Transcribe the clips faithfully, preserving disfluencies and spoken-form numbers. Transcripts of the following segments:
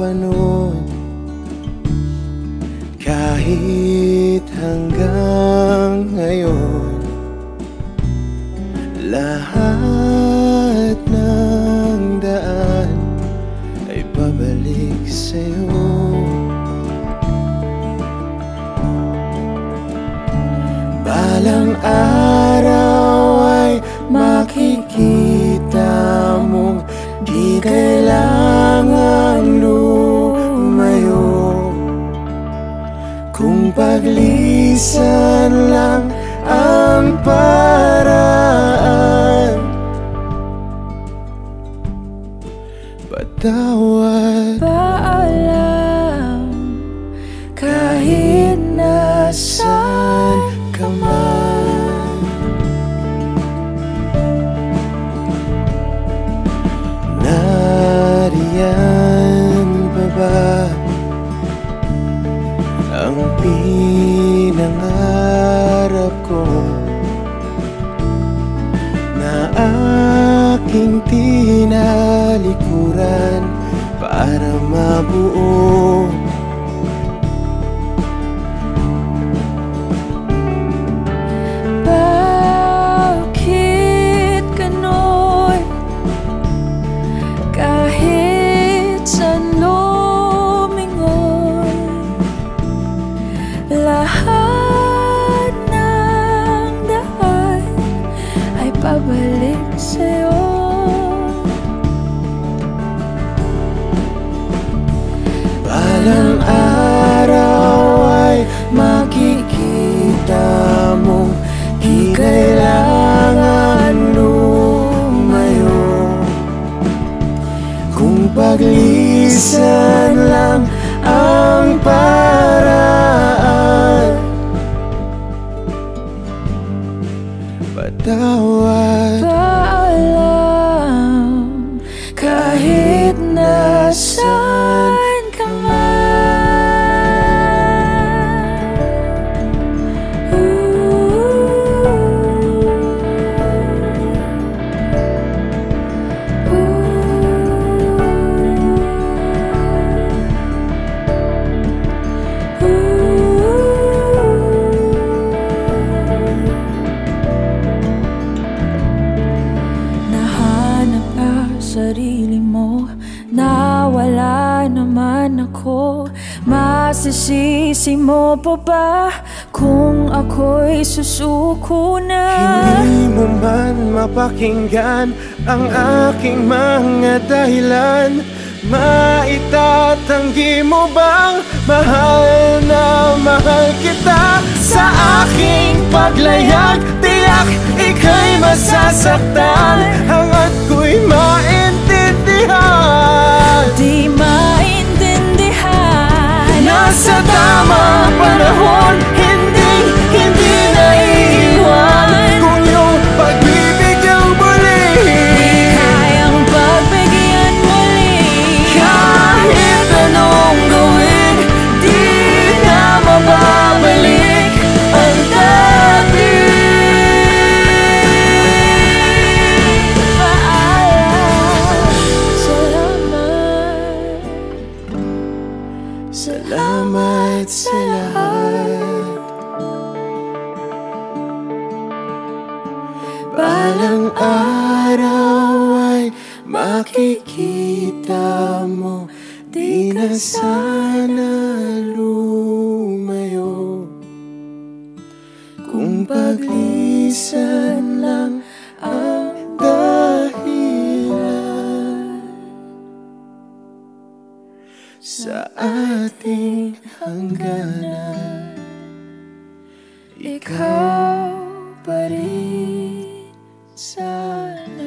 pa noon, kahit hanggang ngayon, lahat ng daan ay pabalik sa'yo. Balang araw ay makikita mong di kailangang lumayo, kung paglisan lang ang paraan. Patawad, paalam, kahit nasaan ka man. Nariyan pa ba ang pinangarap ko na aking tinalikuran para mabuo? Bakit ganon? Kahit saan lumingon, lahat ng daan ay pabalik sa'yo. Balang araw ay makikita mong di kailangan lumayo, kung paglisan lang ang paraan. Patawad, paalam, kahit nasaan ka man. Ooh. Ooh. Nahanap ka sarili mo, nawala naman ako. Masisisi mo pa ba kung ako'y susuko na? hindi mo man mapakinggan ang aking mga dahilan. Maitatanggi mo bang mahal na mahal kita? Sa aking paglayag, tiyak ika'y masasaktan, hangga't ko'y maintindihan. Di maintindihan, Nasa tamang panahon, hindi, hindi naiiwan. Kung iyong pagbibigyan muli, kayang pagbigyan muli. kahit anong gawin, di na mababalik ang dati. Paalam, salamat, Salamat sa lahat. Balang araw ay makikita mo, di na sana lumayo, kung paglisan lang ang dahilan sa ating hangganan. ikaw pa rin sana.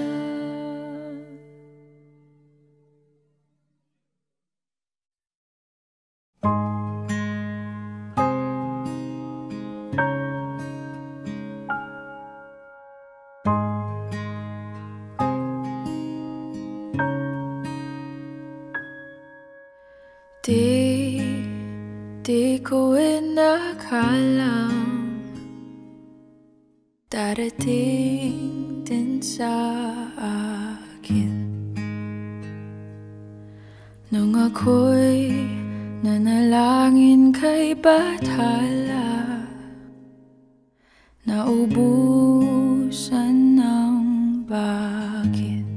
Di, di ko inakalang darating din sa akin Nung ako'y nanalangin kay Bathala, naubusan ng bakit.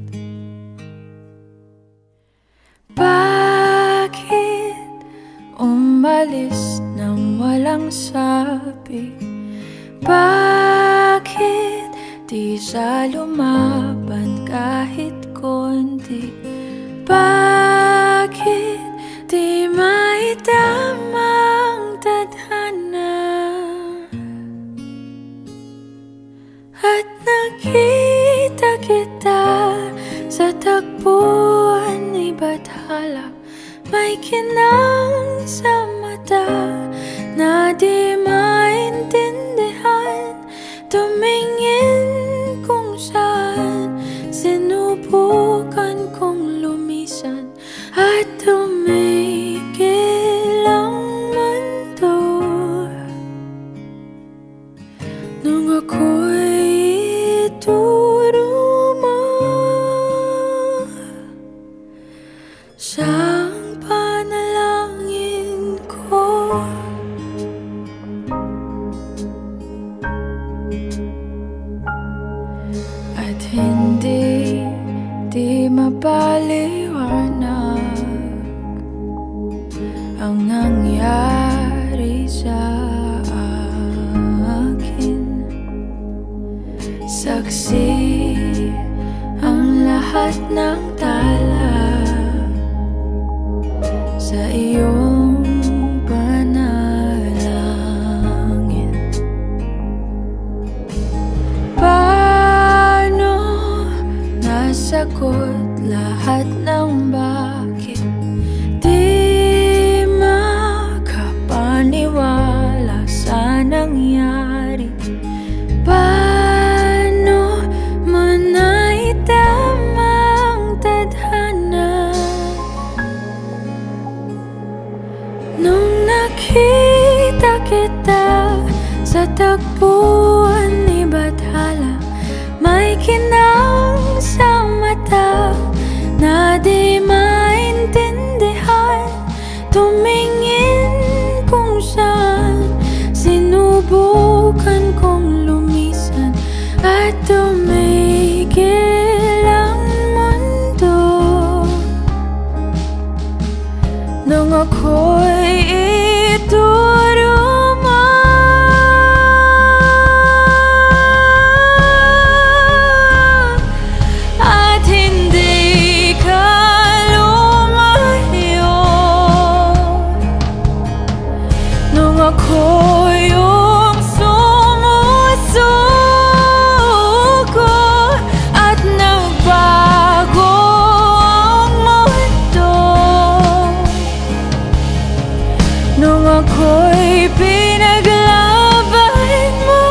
Bakit umalis nang walang sabi? Bakit di siya lumaban kahit konti? Bakit di maitamang tadhana? At nakita kita sa tagpuan ni Bathala, may kinang sa mata na di maintindihan. Tumingin kung saan, sinubukan kong lumisan at tumigil ang mundo. Nung ako'y ituro mo siyang panalangin ko. At hindi di mapaliwanag ang nangyari sa akin. Saksi ang lahat ng tala sa iyong panalangin. Paano nasagot lahat ng bakit? Di makapaniwala sa nangyari. Paano mo naitamang tadhana? Nung nakita kita sa tagpuan ni Bathala, may kinang sa mata na di maintindihan. Tumingin kung saan, sinubukan kong lumisan at tumigil ang mundo. Nung ako'y ituro mo at hindi ka lumayo. Nung ako yung sumusuko at nagbago ang mundo. Nung ako'y pinaglaban mo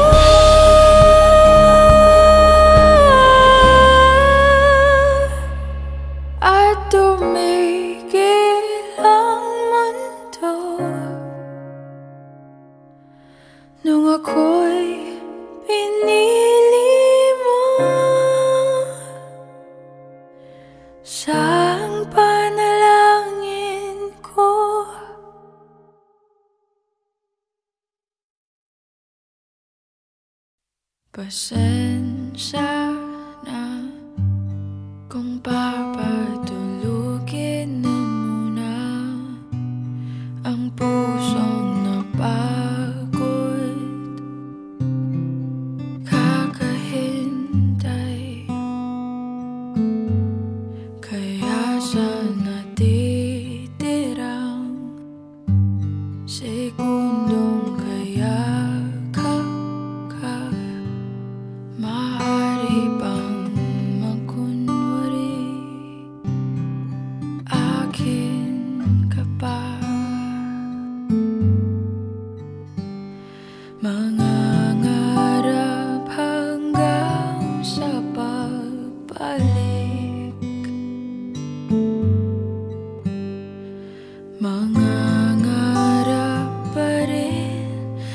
at tumigil ang mundo. Nung ako'y pinili mo siyang panalangin ko. Pasensya na kung papatulugin na muna ang pusong napagod, kakahintay. Kaya sa natitirang segundong kaya maaari bang magkunwari akin ka pa? Mangangarap hanggang sa pagbalik, mangangarap pa rin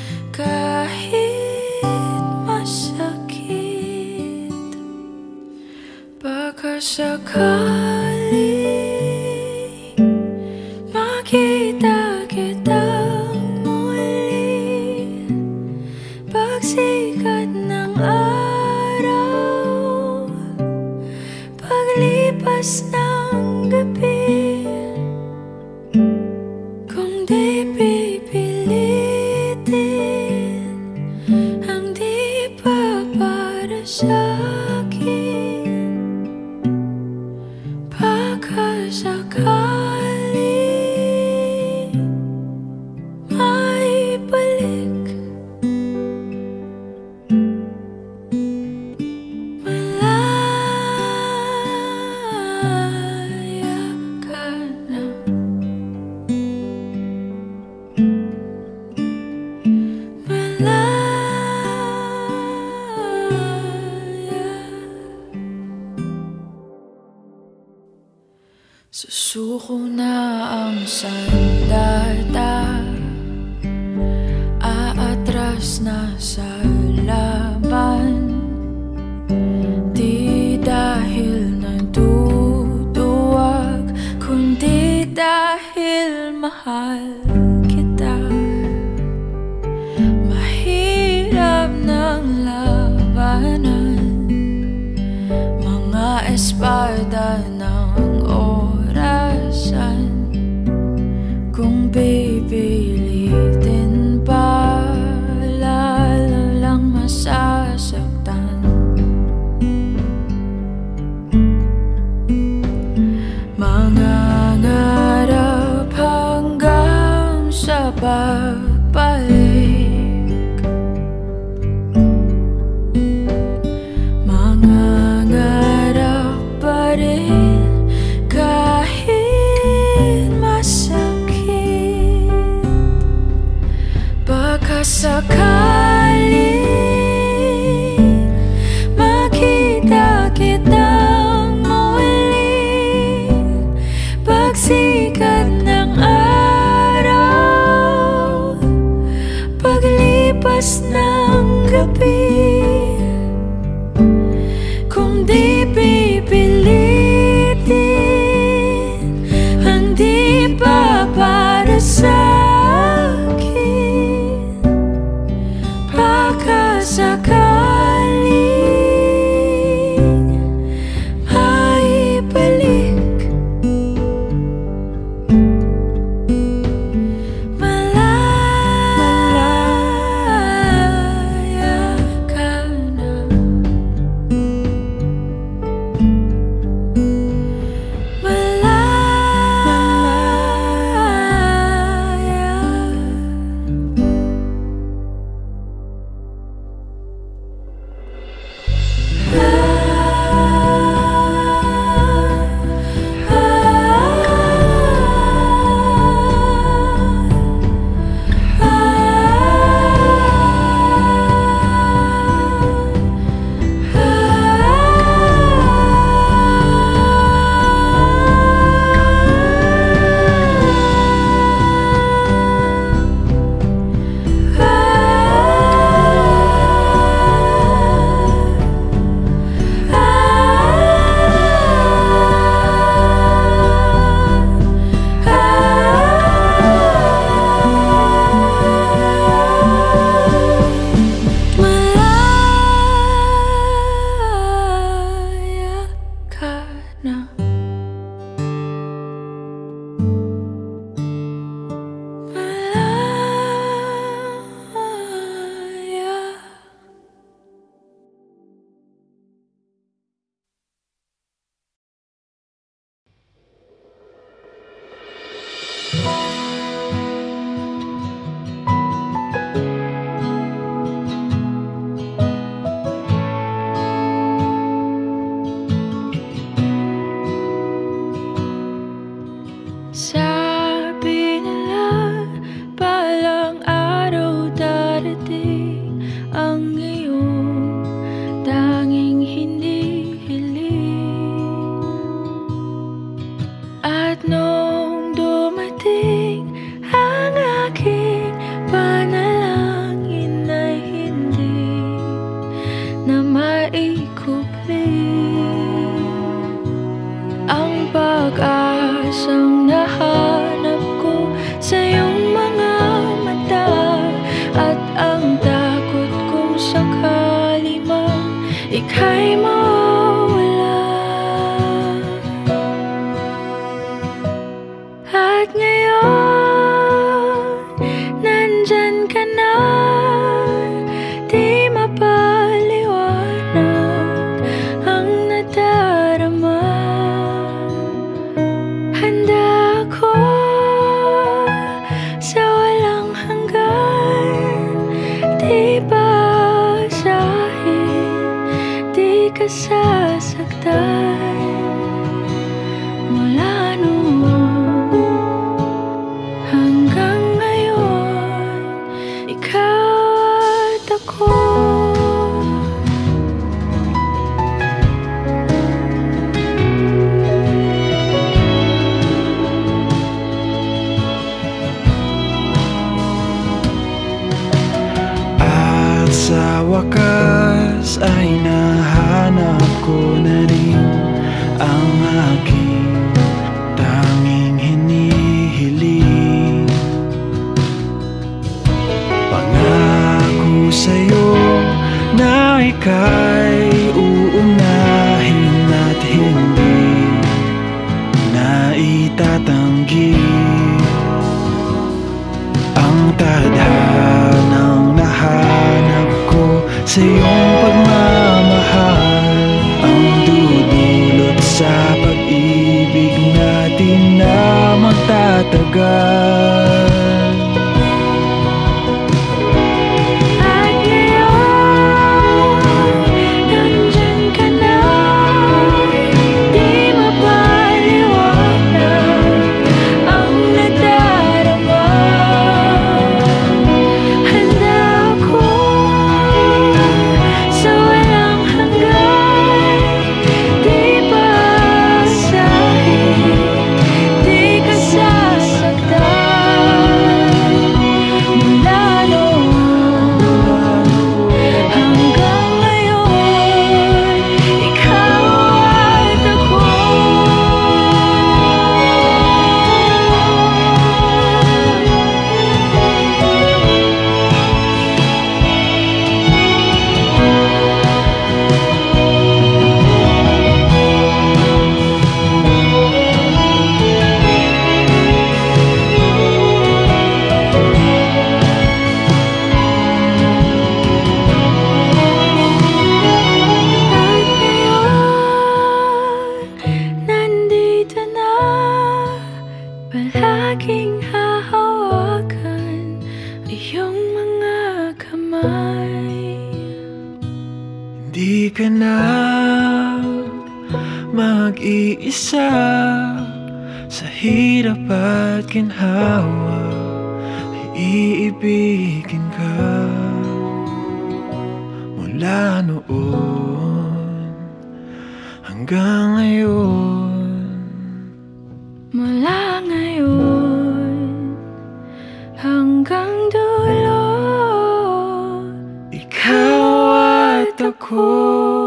kahit masakit. Baka sakali Paglipas ng gabi, kung di pipilitin ang di pa para sa'kin, baka sakali maibalik. Malaya ka na, malaya. Susuko na ang sandata, aatras na sa laban. Di dahil naduduwag, kundi dahil mahal kita. Mahirap ng labanan, mga espada ng orasan. Kung pipilitin pa, lalo lang masasaktan. Mangangarap hanggang sa pagbalik, mangangarap pa rin kahit masakit. Baka sakali makita kitang muli, pagsikat ng araw, paglipas ng gabi. Kung di pipilitin ang di pa para sa'kin, baka sakali maibalik. Malaya ka na, sabi nila palang araw darating ang iyong tanging hinihiling. At nung dumating ang aking panalangin ay hindi na maikupli. Ang pag-asang nahanap ko sa iyong mga mata, at ang takot kong sakali man ika'y mawala. ka sasaktan. Mula noon hanggang ngayon, ikaw at ako. Sa wakas ay nahanap ko na rin ang aking tanging hinihiling. Pangako sa'yo na ika'y uunahin at hindi na itatanggi ang tadhanang nahanap sa iyong pagmamahal, ang dudulot sa pag-ibig natin na magtatagal. At ngayon, nandyan ka na, di mapaliwanag ang nadarama. Handa ako sa walang hanggan, di basahin, di ka sasaktan. Mula noon hanggang ngayon, ikaw at ako. At ngayon, nandito na, palaging hahawakan iyong mga kamay. Hindi ka na mag-iisa sa hirap at ginhawa, ay iibigin ka. Mula noon hanggang ngayon, Mula ngayon hanggang dulo, ikaw at ako.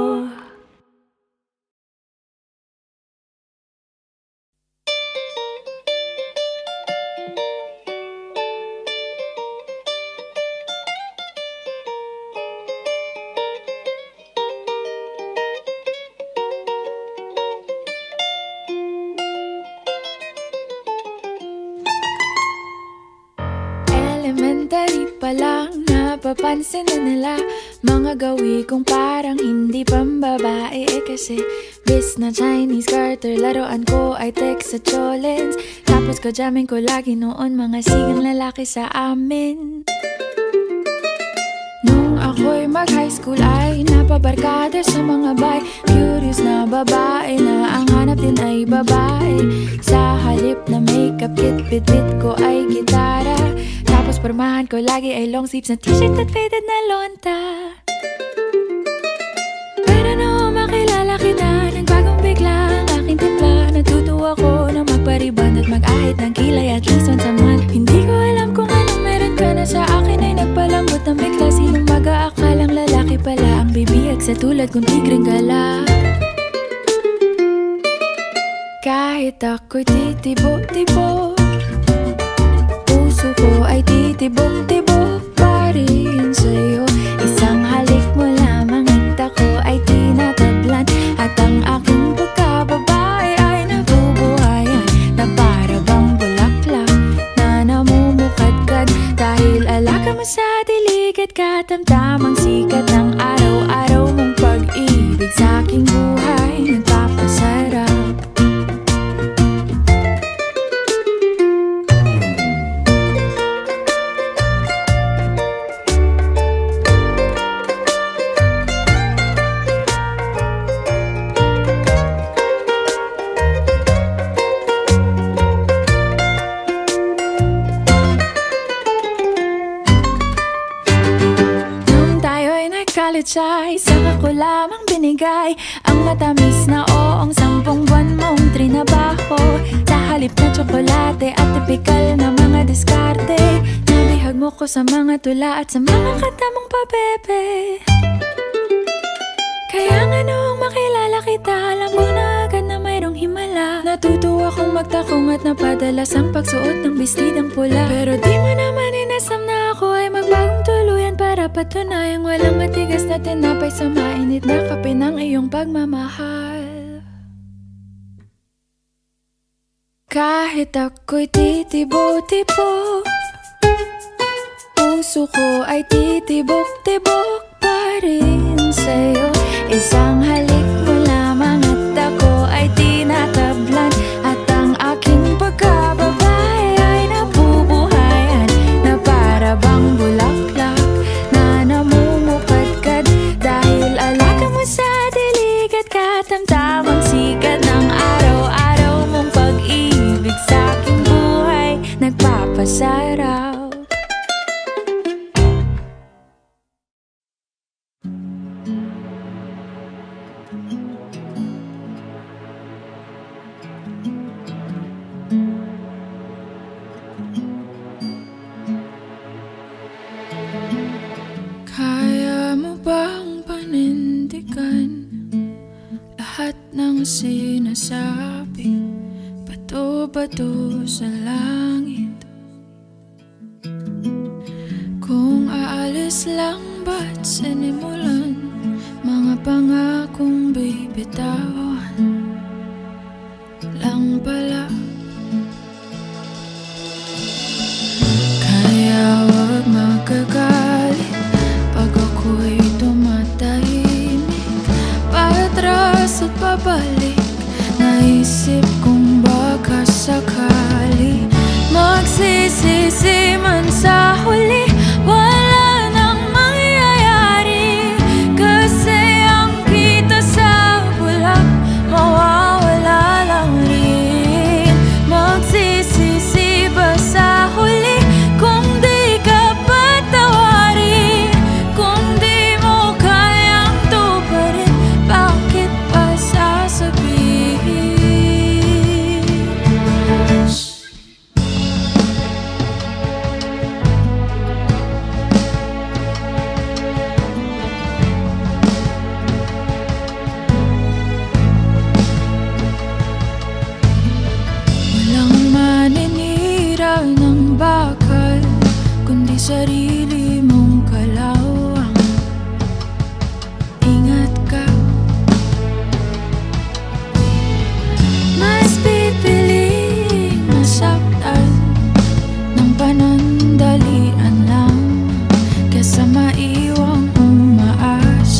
elementary pa lang, napapansin na nila mga gawi kong parang hindi pambabae. Eh kasi bis na Chinese Carter, laruan ko ay text sa cholens. Tapos ko jamming ko lagi noon mga sigang lalaki sa amin. Nung ako'y mag-high school ay napabarkada sa mga bay. Curious na babae na ang hanap din ay babae. Sa halip na makeup kit, bit-bit ko ay gitara. Tapos pormahan ko lagi ay long sleeves na t-shirt at faded na lonta. Pero nung makilala kita, nagbagong bigla ang aking timpla. Natutuwa ko na magpariban at mag-ahit ng kilay at least once a month. Hindi ko alam kung anong meron ka na sa akin ay nagpalambot ng bigla. Sinong mag-aakalang lalaki pala ang bibiyag sa tulad kong tigreng gala. Kahit ako'y titibo-tibo, puso ko ay titibok-tibok pa rin sa'yo. Isang halik mo lamang at ako ay tinatablan. At ang aking pagkababae ay nabubuhayan na para bang bulaklak na namumukadkad. Dahil alaka mo sa dilig at katamtamang sikat ng araw-araw mong pag-ibig sa aking buhay nagpapasarap. apologize. Saka ko lamang binigay ang matamis na oong sampung buwan mong trinabaho. Sa halip na tsokolate at tipikal na mga diskarte, nabihag mo ko sa mga tula at sa mga katamong pabebe. Kaya nga noong makilala kita, alam ko na agad na mayroong himala. Natutuwa kong magtakong at napadalas ang pagsuot ng bestidang pula. Pero di mo naman inasam na ako ay magbagong tuluyan para patunayang walang matigas na tinapay sa mainit na kape ng iyong pagmamahal. Kahit ako'y titibo-tibo, puso ko ay titibok-tibok pa rin sa'yo. Isang halik mo lamang at ako ay tinatablan, at ang aking pagkababae ay nabubuhayan na para bang bulaklak na namumukadkad. Dahil alaga mo sa dilig at katamtamang sikat ng araw-araw mong pag-ibig sa aking buhay nagpapasarap. Kaya mo bang panindigan lahat ng sinasabi? Bato-bato sa langit. Kung aalis lang ba't sinimulan mga pangakong bibitawan lang pala? Kaya wag magagalit pag ako'y tumatahimik, patras at pabalik. Naisip kong baka sakali magsisisi man sa huli, wala nang mangyayari. Kasi ang kita sa bulak mawawala lang rin. Magsisisi ba sa huli kung di ka patawarin? Kung di mo kayang tuparin, bakit pa sasabihin? Walang maninira ng bakal kundi sarili mong kalawang. Ingat ka, mas pipiling masaktan ng panandalian lang kaysa maiwang umaasa.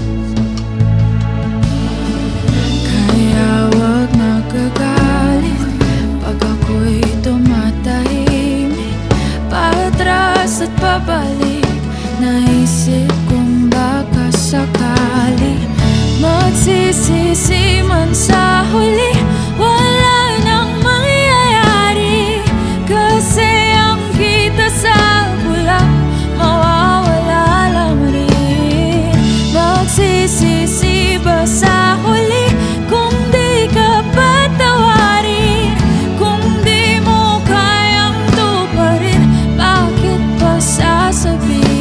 Kaya wag nagagalit pag ako'y tumatahimik, patras at pabalik. Naisip kong baka sakali magsisisi man sa huli, wala nang mangyayari. Kasi ang kita sa bulak mawawala lang rin. Magsisisi ba sa huli kung di ka patawarin? Kung di mo kayang tuparin, bakit pa sasabihin?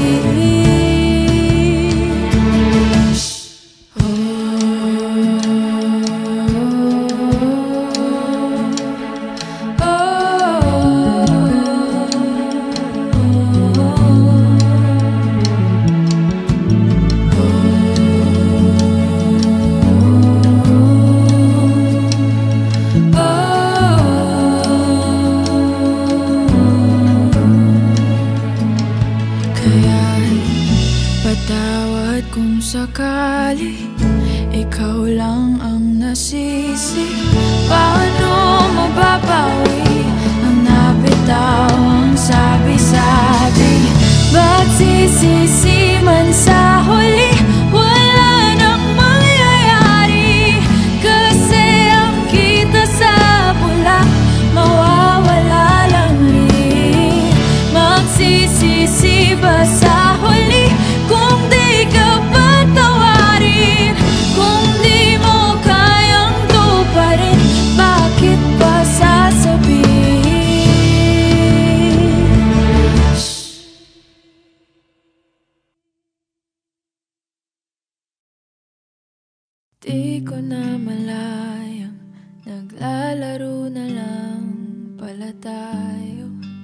Kaya'y patawad kung sakali ikaw lang ang nasisi. Paano mababawi ang napitawang sabi-sabi? Magsisisi man sa huli, wala nang mangyayari. Kasi ang kita sa bulak mawawala lang rin. Magsisisi ba sa huli kung di ka pa Di ko na malayang naglalaro na lang pala tayo.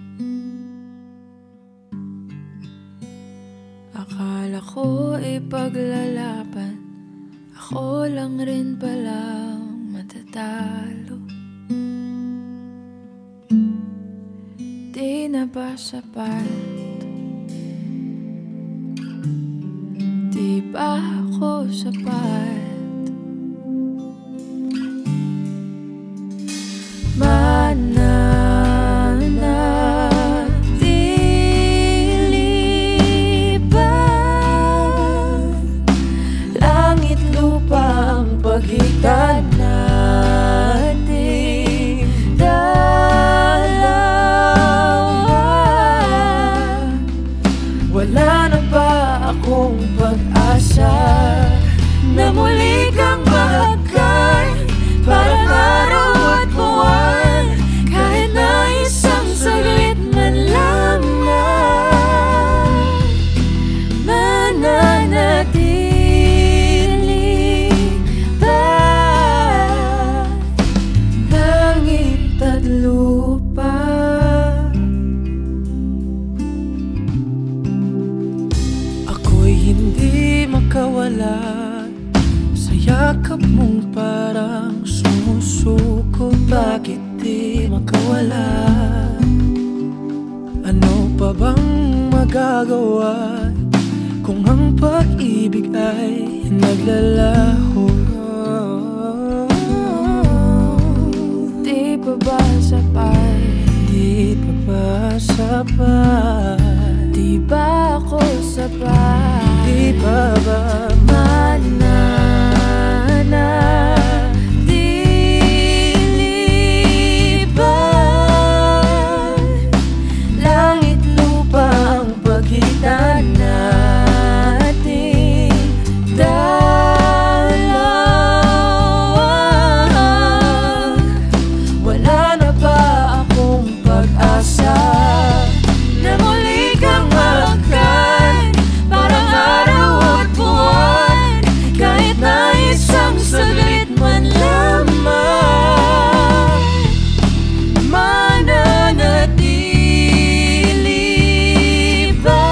Akala ko ipaglalaban, ako lang rin palang matatalo. Di na ba sapat? Di ba ako sapat? Mananatili ba? Langit lupa ang pagitan nating dalawa. Wala na ba akong pag-asa na muli kang mahagkan? Parang araw at buwan, kahit na isang saglit man lamang. Mananatili ba? Langit at lupa. Ako'y hindi makawala sa yakap mong parang sumusuko. Bakit di makawala? Ano pa bang magagawa kung ang pag-ibig ay naglalaho? Di pa ba sapat? Di pa ba sapat? Di ba ako sapat? Di pa ba mananatili ba? Langit lupa ang pagitan nating dalawa. Wala na ba akong pag-asa na muli kang mahagkan? Parang araw at buwan, kahit na isang saglit man lamang. Mananatili ba?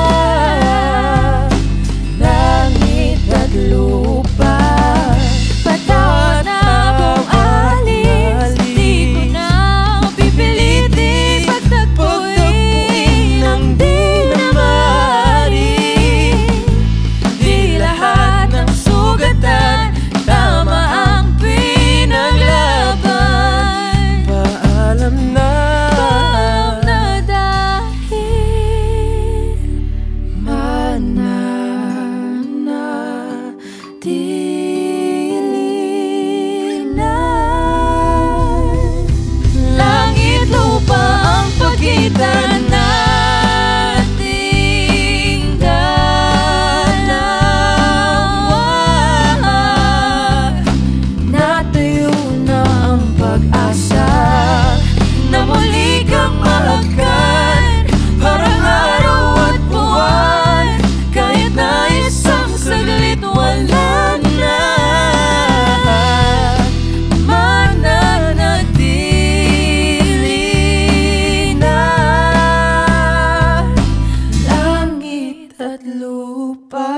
Langit at lupa. Patawad na akong alis, di ko na pipilitin pagtagpuin ang di na maaari. Di lahat ng sugatan tama ang pinaglaban. Paalam na. Paalam na dahil mananatili na. Langit lupa ang pagitan nating dalawa. Natayo na ang pag-asa na muli kang mahagkan. Parang araw at buwan, kahit na isang saglit wala na. Mananatili na. Langit at lupa.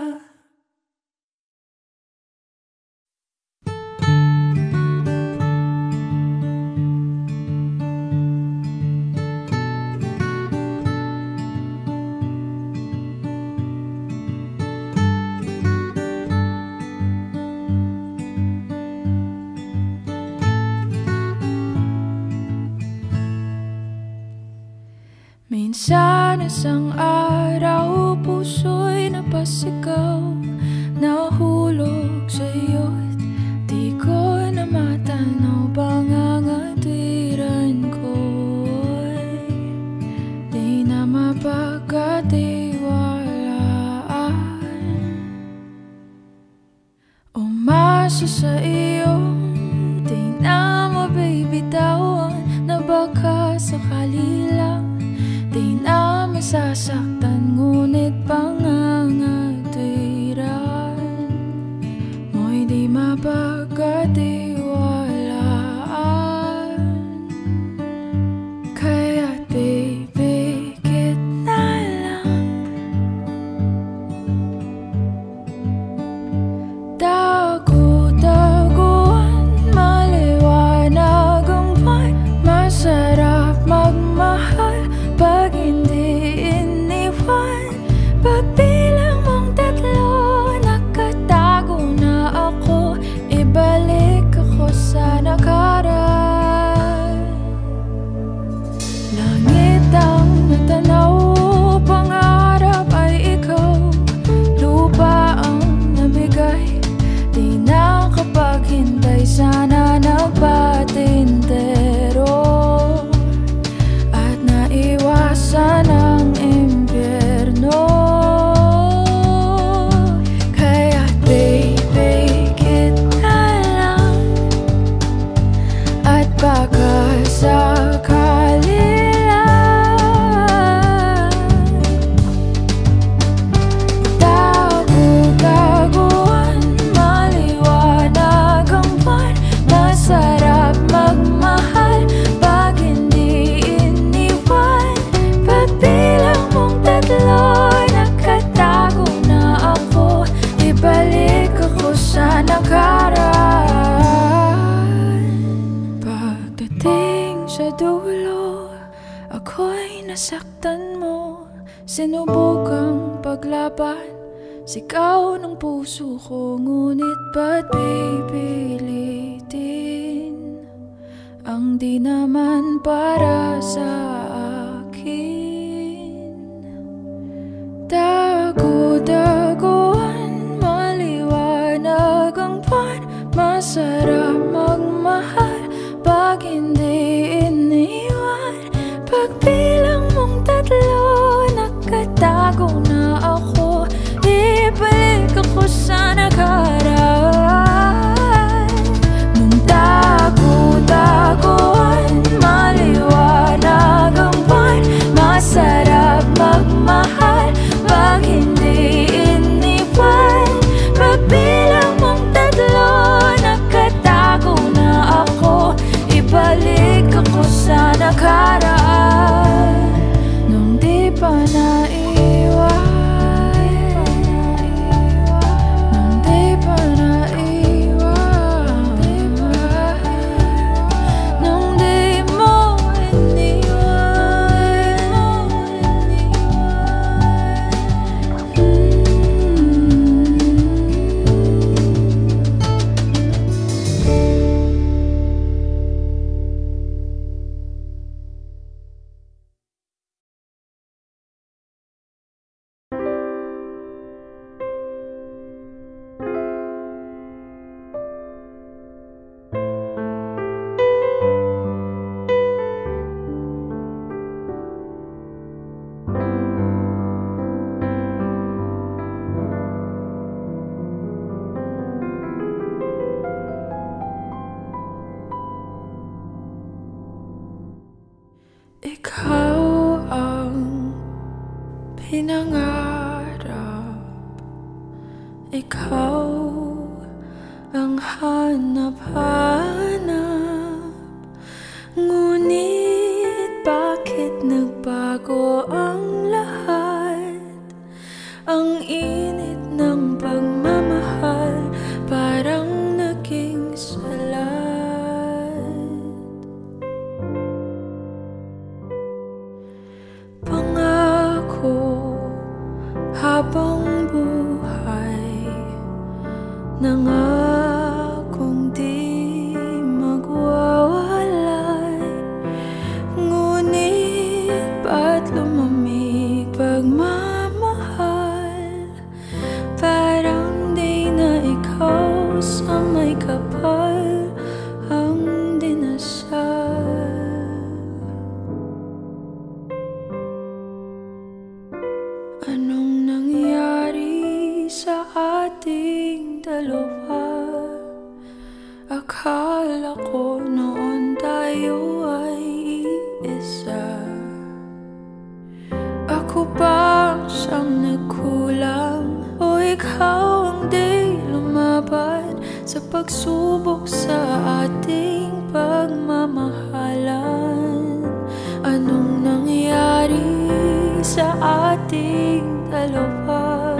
Minsan isang araw, puso'y napasigaw, nahulog sa iyo't di ko na matanaw. Pangangatiran ko'y di na mapagkatiwalaan. Umasa sa iyong di na mabibitawan, na baka sakali lang di na masasaktan, ngunit pangangatiran mo'y di mapagkatiwalaan. Kaya't pipikit na lang, tagu-taguan, maliwanag ang buwan. Masarap magmahal pag hindi iniwan. Pagbilang mong tatlo, nakatago na ako. Ibalik ako sa nakaraan. Langit ang natanaw, pangarap ay ikaw. Lupa ang nabigay, di nakapaghintay. Sana nagpatintero at naiwasan ang impyerno. Kaya't pipikit na lang, at baka sakali lang, tagu-taguan, maliwanag ang buwan. Masarap magmahal pag hindi iniwan. Pagbilang mong tatlo, nakatago na ako. Ibalik ako sa nakaraan. Pagdating sa dulo, ako'y nasaktan mo. Sinubukang paglaban, sigaw ng puso ko. Ngunit ba't pipilitin ang di naman para sa akin? Tagu-taguan, maliwanag ang buwan. Masarap magmahal pag hindi iniwan. Pagbilang mong tatlo, nakatago na ako. Ibalik ako sa nakaraan. Nung tagu-taguan, maliwanag ang buwan. Masarap magmahal pag hindi iniwan. Pagbilang mong tatlo, nakatago na ako. Ibalik ako sa nakaraan. Nung di pa naiwan, nung di pa naiwan, nung di mo iniwan. Ikaw ang pinangarap, ikaw ang hanap-hanap. Ngunit bakit nagbago ang lahat? Ang init ng pagmamahal parang naging salat. Pangako habang buhay, nangakong di magwawalay. Ngunit ba't lumamig pagmamahal? Parang di na ikaw sa may kapal ang dinasal. Anong nangyari sa ating dalawa? Akala ko noon tayo ay iisa. Ako ba siyang nagkulang? O ikaw ang di lumaban? sa pagsubok sa ating pagmamahalan. Anong nangyari sa ating dalawa?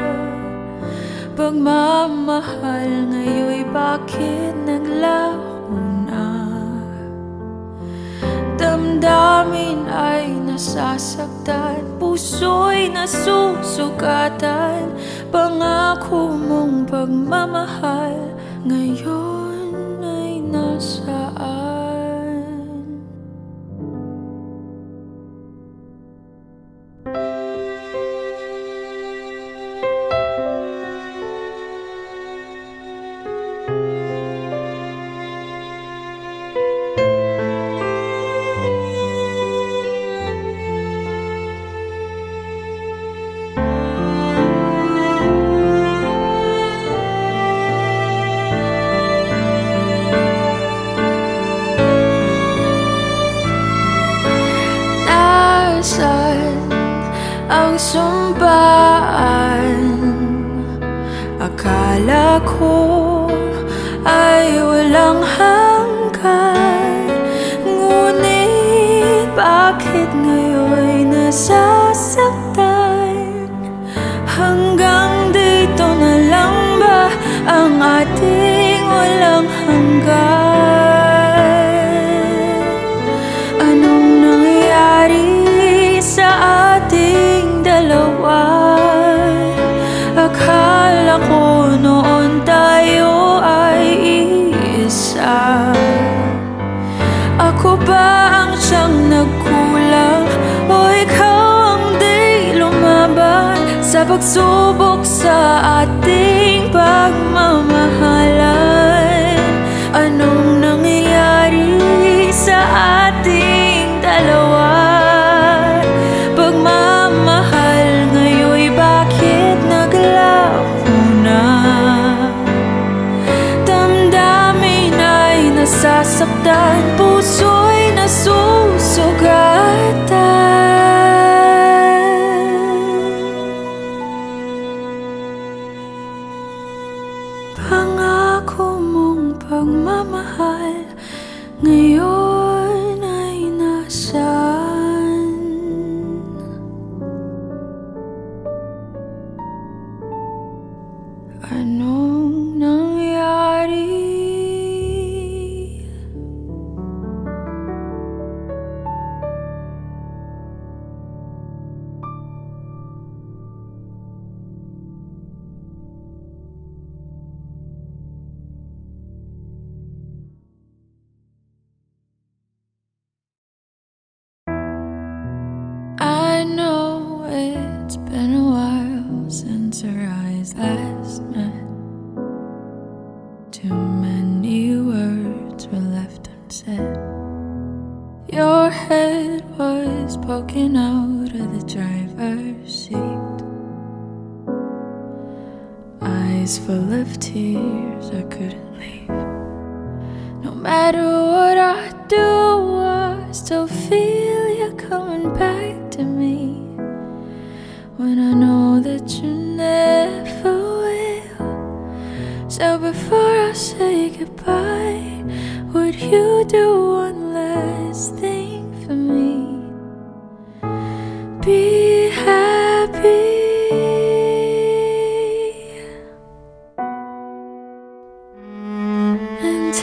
Pagmamahal ngayon'y bakit naglaho na? Damdamin ay nasasaktan, puso'y nasusugatan. Pangako mong pagmamahal ngayon ay nasaan? Ang sumpaan, akala ko ay walang hanggan. Ngunit bakit ngayon'y nasasaktan? Hanggang dito na lang ba ang ating walang hanggan? Anong nangyari sa ating dalawa? Akala ko noon tayo ay iisa. Ako ba ang siyang nagkulang o ikaw ang di lumaban sa pagsubok sa ating pagmamahalan? Anong nangyari sa ating dalawa? Pagmamahal ngayon'y bakit naglaho na? Damdamin ay nasasaktan, puso'y nasusugatan. Pangako mong pagmamahal ngayon ay nasaan? Anong nangyari? I know it's been a while since our eyes last met. Too many words were left unsaid. Your head was poking out of the driver's seat, eyes full of tears I couldn't leave. No matter what I do, I still feel you coming back to me. When I know that you never will. So before I say goodbye, would you do one last thing for me? Be happy and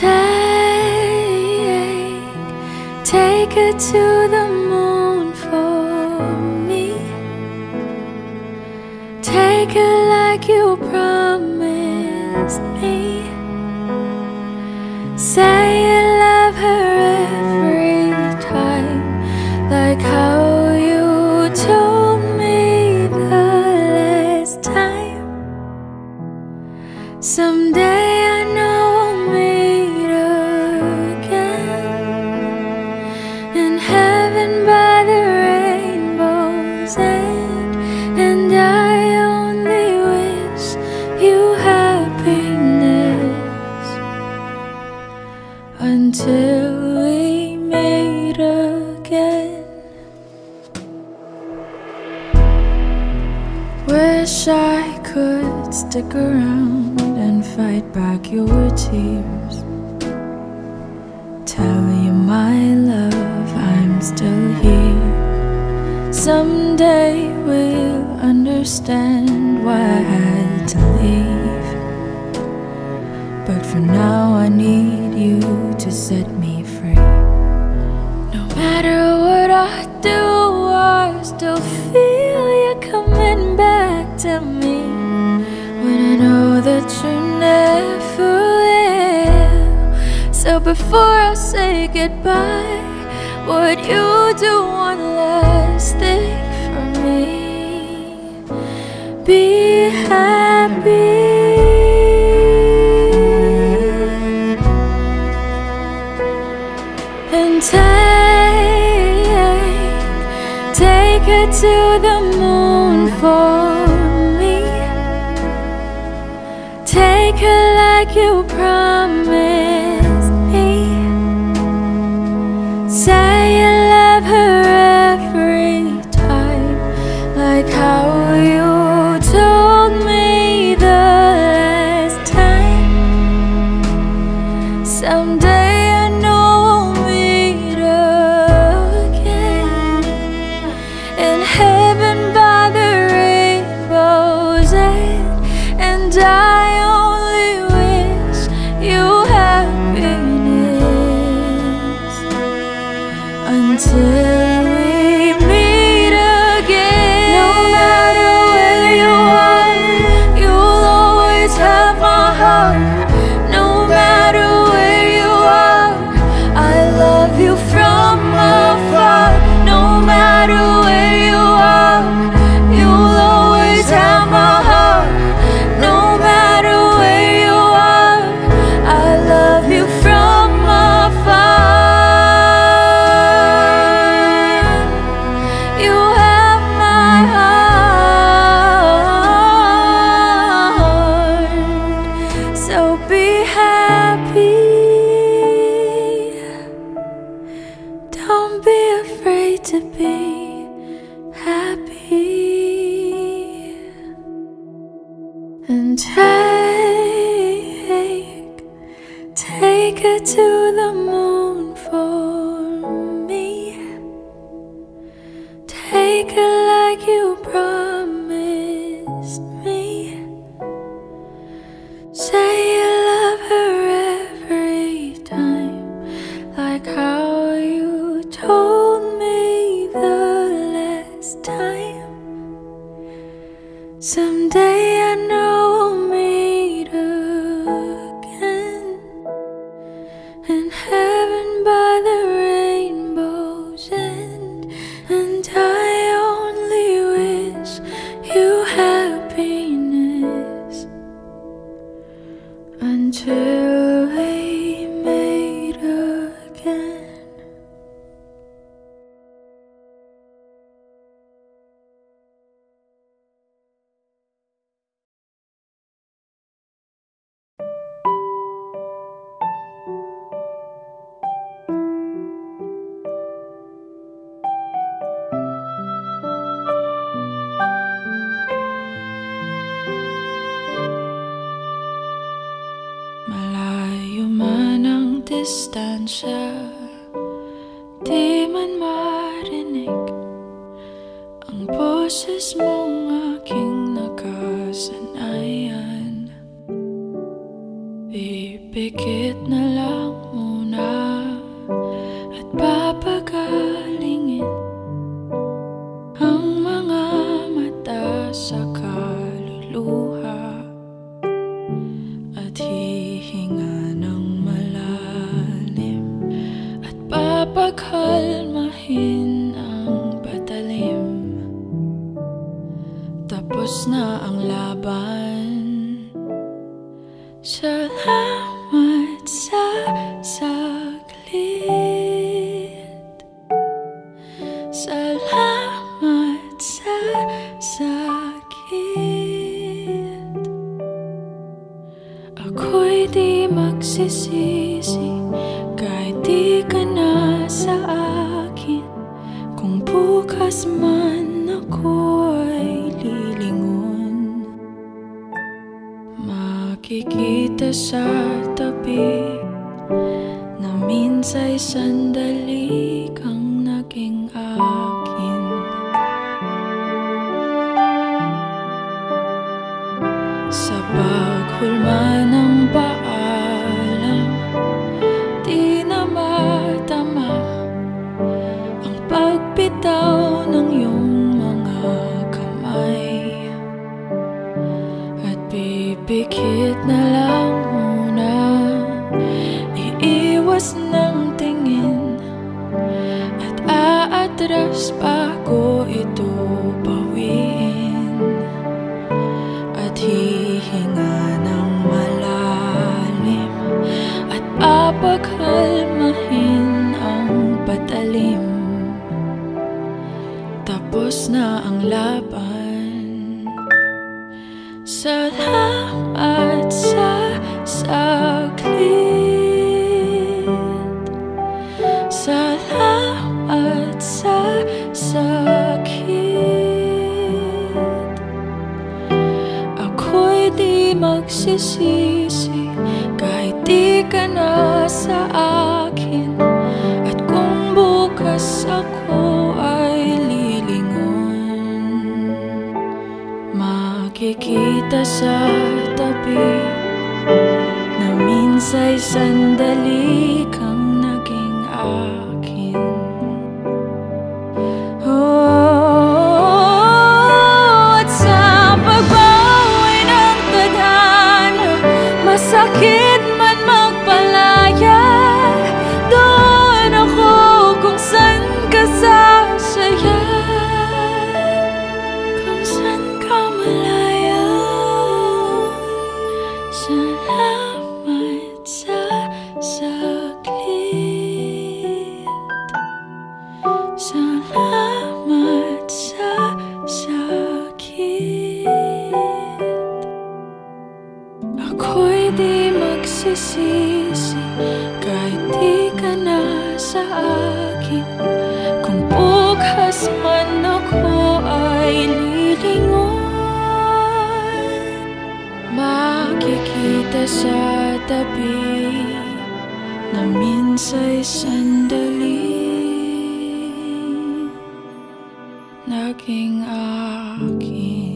take take her to the moon for me. Take her like you promised me. Say you love her every time, like how you told me the last time. Someday I know we'll meet again in heaven by the rainbow's end, and I only wish you happiness until we meet again. Wish I could stick around and fight back your tears. Tell you my love, I'm still here. Someday we'll understand why I had to leave. But for now I need you to set me free. No matter what I do, I still feel you coming back to me. When I know that you never will. So before I say goodbye, would you do one last thing for me? Be happy and take, take it to the moon for me. Take her like you promised me. Say you love her every time, like how you told me the last time. Someday I know we'll meet again in heaven by the rainbow's end. And I only wish you happiness until we meet again. No matter where you are, you'll always have my heart. No matter where you are, I love you from afar. No matter where you are, you'll always have my heart. No matter where you are, I love you from afar. You have my heart. So be happy. Don't be afraid to be happy. And take, take it to the moon for me. Take her like you promised me. Say you love her every time, like how you told me the last time. Someday I know we'll meet again in heaven by the rainbow's end. And I only wish you happiness until we meet again. Malayo man ang distansya, di man marinig ang boses mong aking nakasanayan. Pipikit na lang muna at papagalingin ang mga mata sa kaluluha. At hihinga ng malalim at papaghalmahin ang patalim. Tapos na ang laban. Salamat sa saglit. Salamat sa sakit. Ako'y di magsisisi kahit di ka na sa akin. Kung bukas man ako ay lilingon, makikita tabi, na minsa'y sandali kang naging akin. Sa paghulma ng paalam, di na matama ang pagbitaw ng iyong mga kamay. At pipikit na lang muna, iiwas ng tingin, at aatras bago ito bawiin. At hihinga ng malalim, at apagkalmahin ang patalim. Tapos na ang laban. Salamat sa saglit, salamat sa sakit. Ako'y di magsisisi kahit di ka na sa akin. At kung bukas ako ay lilingon, makikita sa tabi na minsa'y sandali kang naging akin. Oh, at sa pagbawi ng tadhana, masakit man magpalaya, doon ako kung saan ka sasaya, kung saan ka malaya. Salamat sa saglit, salamat sa sakit. Ako'y di magsisisi kahit di ka na sa akin. Kung bukas man ako ay lilingon, makikita sa tabi na minsa'y sandali naging akin.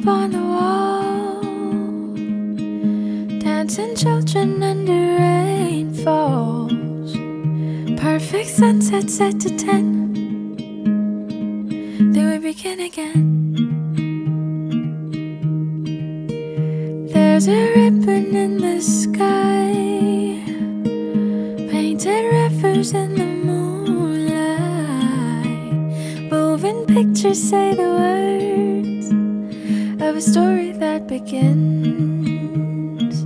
up on the wall, dancing children under rain falls. Perfect sunset set to ten, then we begin again. There's a ribbon in the sky, painted rivers in the moonlight, moving pictures say the words of a story that begins.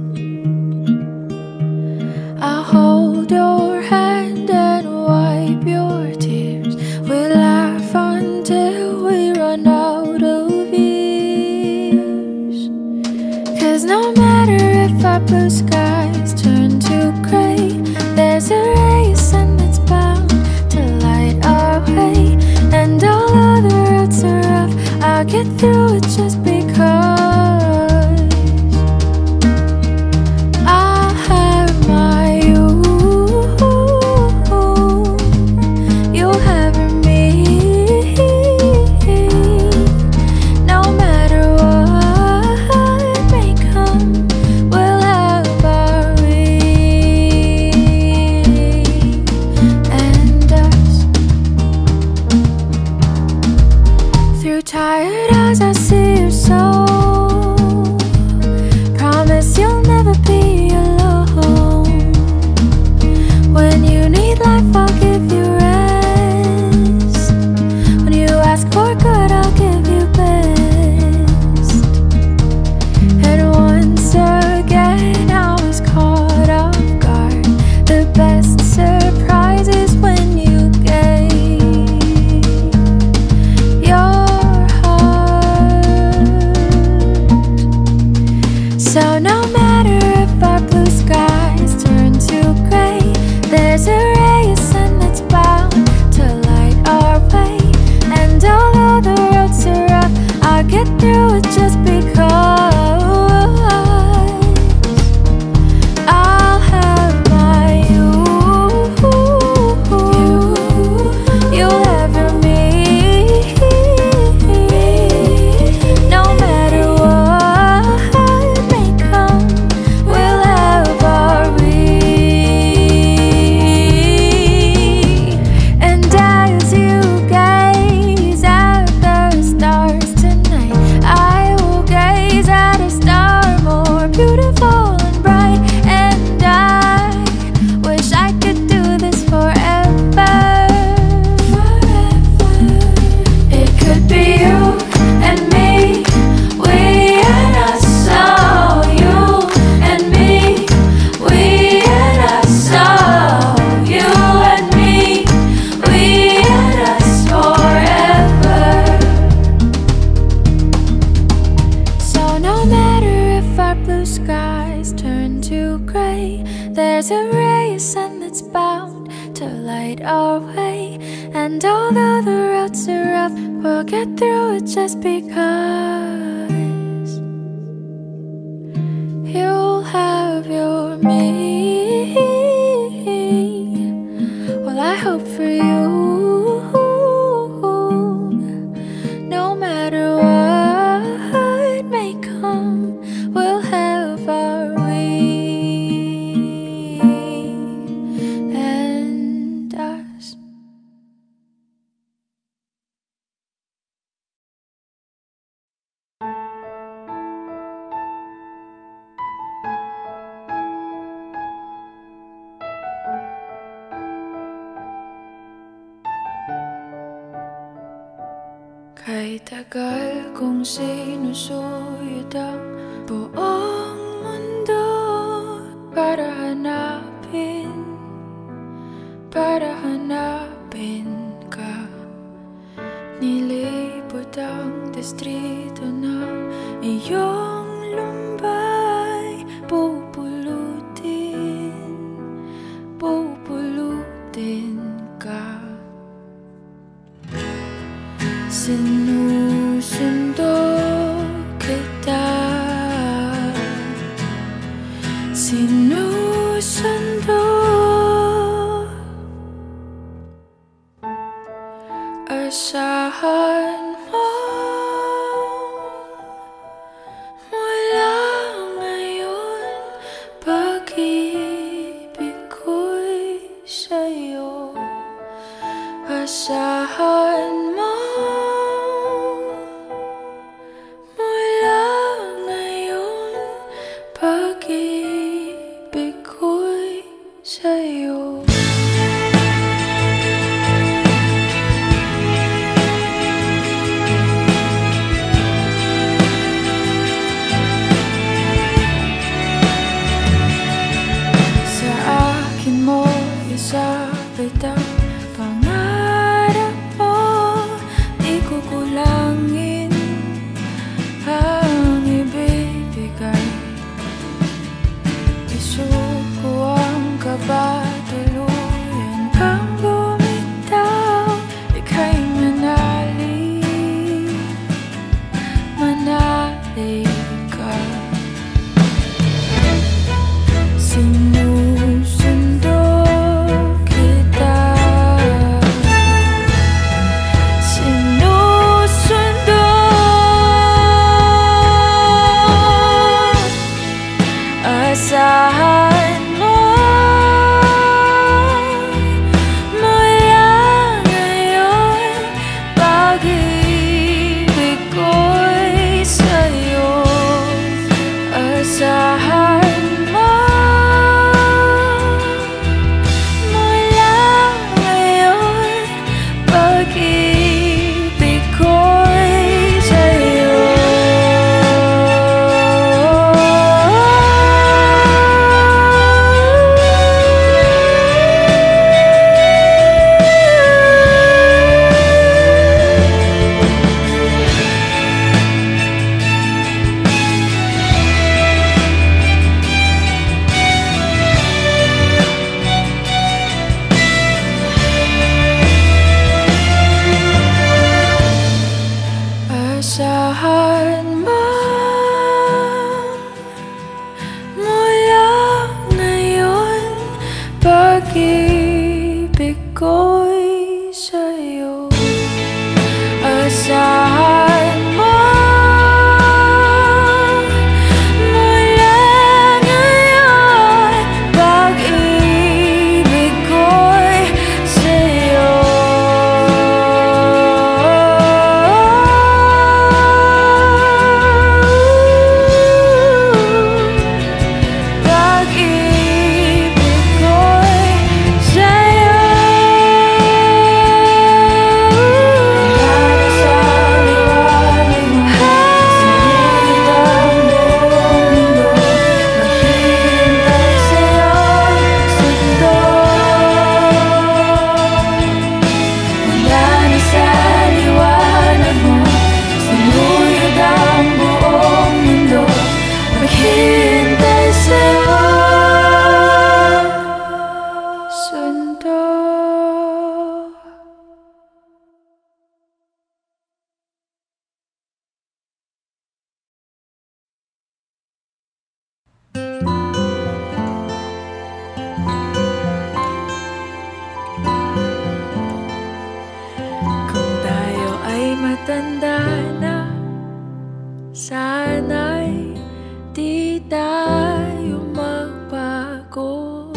I'll hold your hand and wipe your tears. We'll laugh until we run out of years. 'Cause no matter if our blue skies turn to gray, there's a ray of sun that's bound to light our way. And although the roads are rough, I'll get through it just because I'll have my you, you'll have me. No matter what may come, we'll have our we and us. Through tired eyes I see your soul. Promise you'll never be alone. When you need life I'll give you rest. When you ask for good I'll give you best. And once again I was caught off guard. The best surprise is when you gave your heart. So no matter if our blue skies turn to gray, there's a ray of sun that's bound to light our way. And although the roads are rough, I'll get through it just because I'll have my you, you'll have me. No matter what may come, we'll have our we. And as you gaze at the stars tonight, I will gaze at a star more beautiful and bright. And I wish I could do this forever. It could be you and me, we and us. Oh, you and me, we and us. Oh, you and me, we and us forever. So no matter if our blue skies turn to gray, there's a ray of sun that's bound to light our way. And although the roads are rough, we'll get through it just because you'll have your me. Well, I hope for you. No matter what may come, we'll have our we and us. Kay tagal kong sinusuyod ang buong mundo para hanapin, para hanapin ka. Nilibot ang distrito ng iyong lumbay. Pupulutin, pupulutin ka. Sinusundo kita, sinusundo. Asahan mo pagtanda na, sana'y di tayo magbago.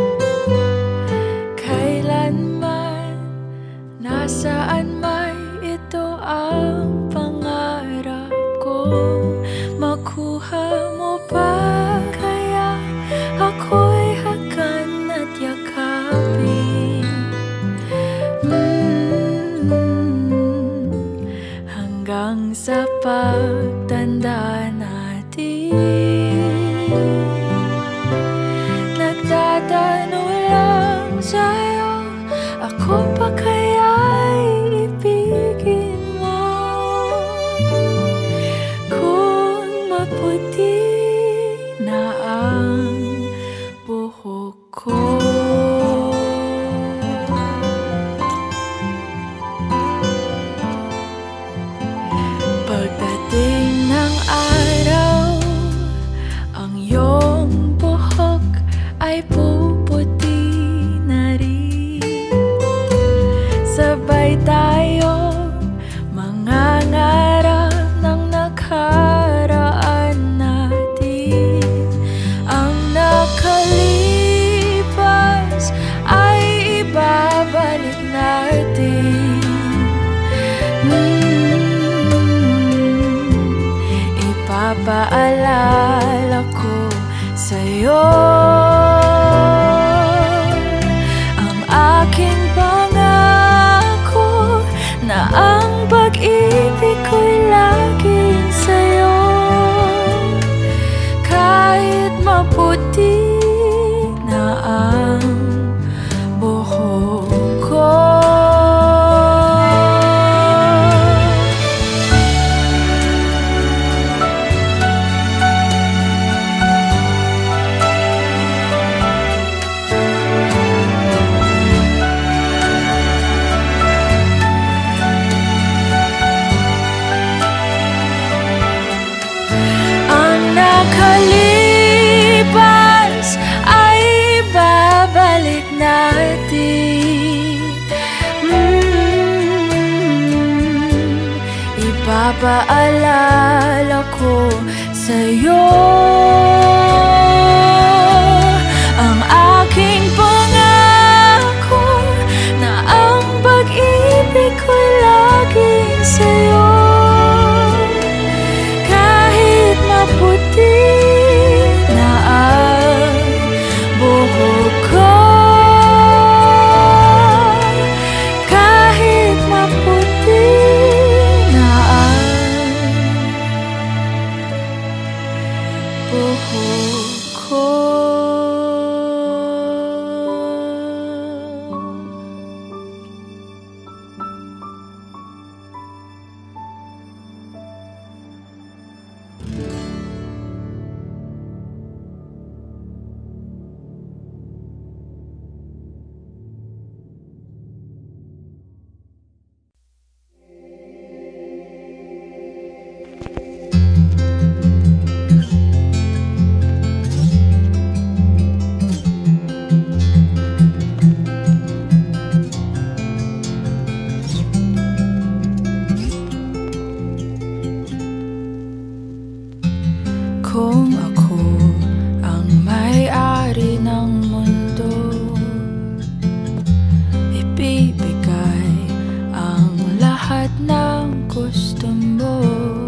Kailanman, nasaan may ito ang pangarap kong makuha mo pa. Kaya ako'y hakan at yakapin, mm, hanggang sa pagtanda natin. Nagtatanong lang sa'yo, ako pa kaya'y ibigin mo? Kung maputi na ang buhok ko. Pagdating ng araw, ang iyong buhok ay puputi na rin. Sabay tayo mangangarap ng nakaraan natin. Ang nakalipas ay ibabalik natin. mm, Ipapaalala ko sa'yo ang aking pangako na ang pag-ibig ko'y laging sa'yo. Kahit maputi na ang buhok ko. Nakalipas ay babalik natin. mm, Ipapaalala ko sa'yo ang aking pangako na ang pag-ibig ko'y laging sa'yo. Kahit maputi na ang buhok ko, kahit maputi na ang buhok ko. Kung ako ang may-ari ng mundo, ibibigay ang lahat ng gusto mo.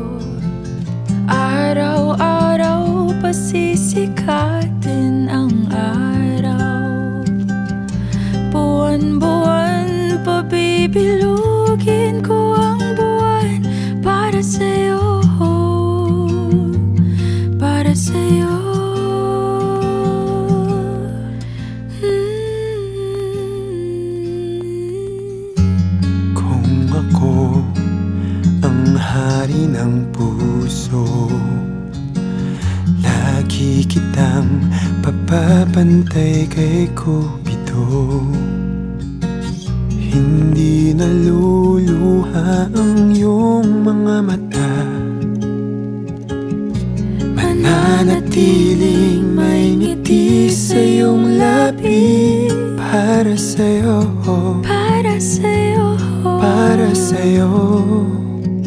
Araw-araw pasisikatin ang araw, buwan-buwan pabibilugin ko ang buwan para sa'yo, para sa'yo. Kung ako ang hari ng puso, lagi kitang papapantay kay Cupido. Hindi naluluha ang iyong mga mata, mananatiling may ngiti sa iyong labi. Para sa'yo, Para sa'yo, para sa'yo.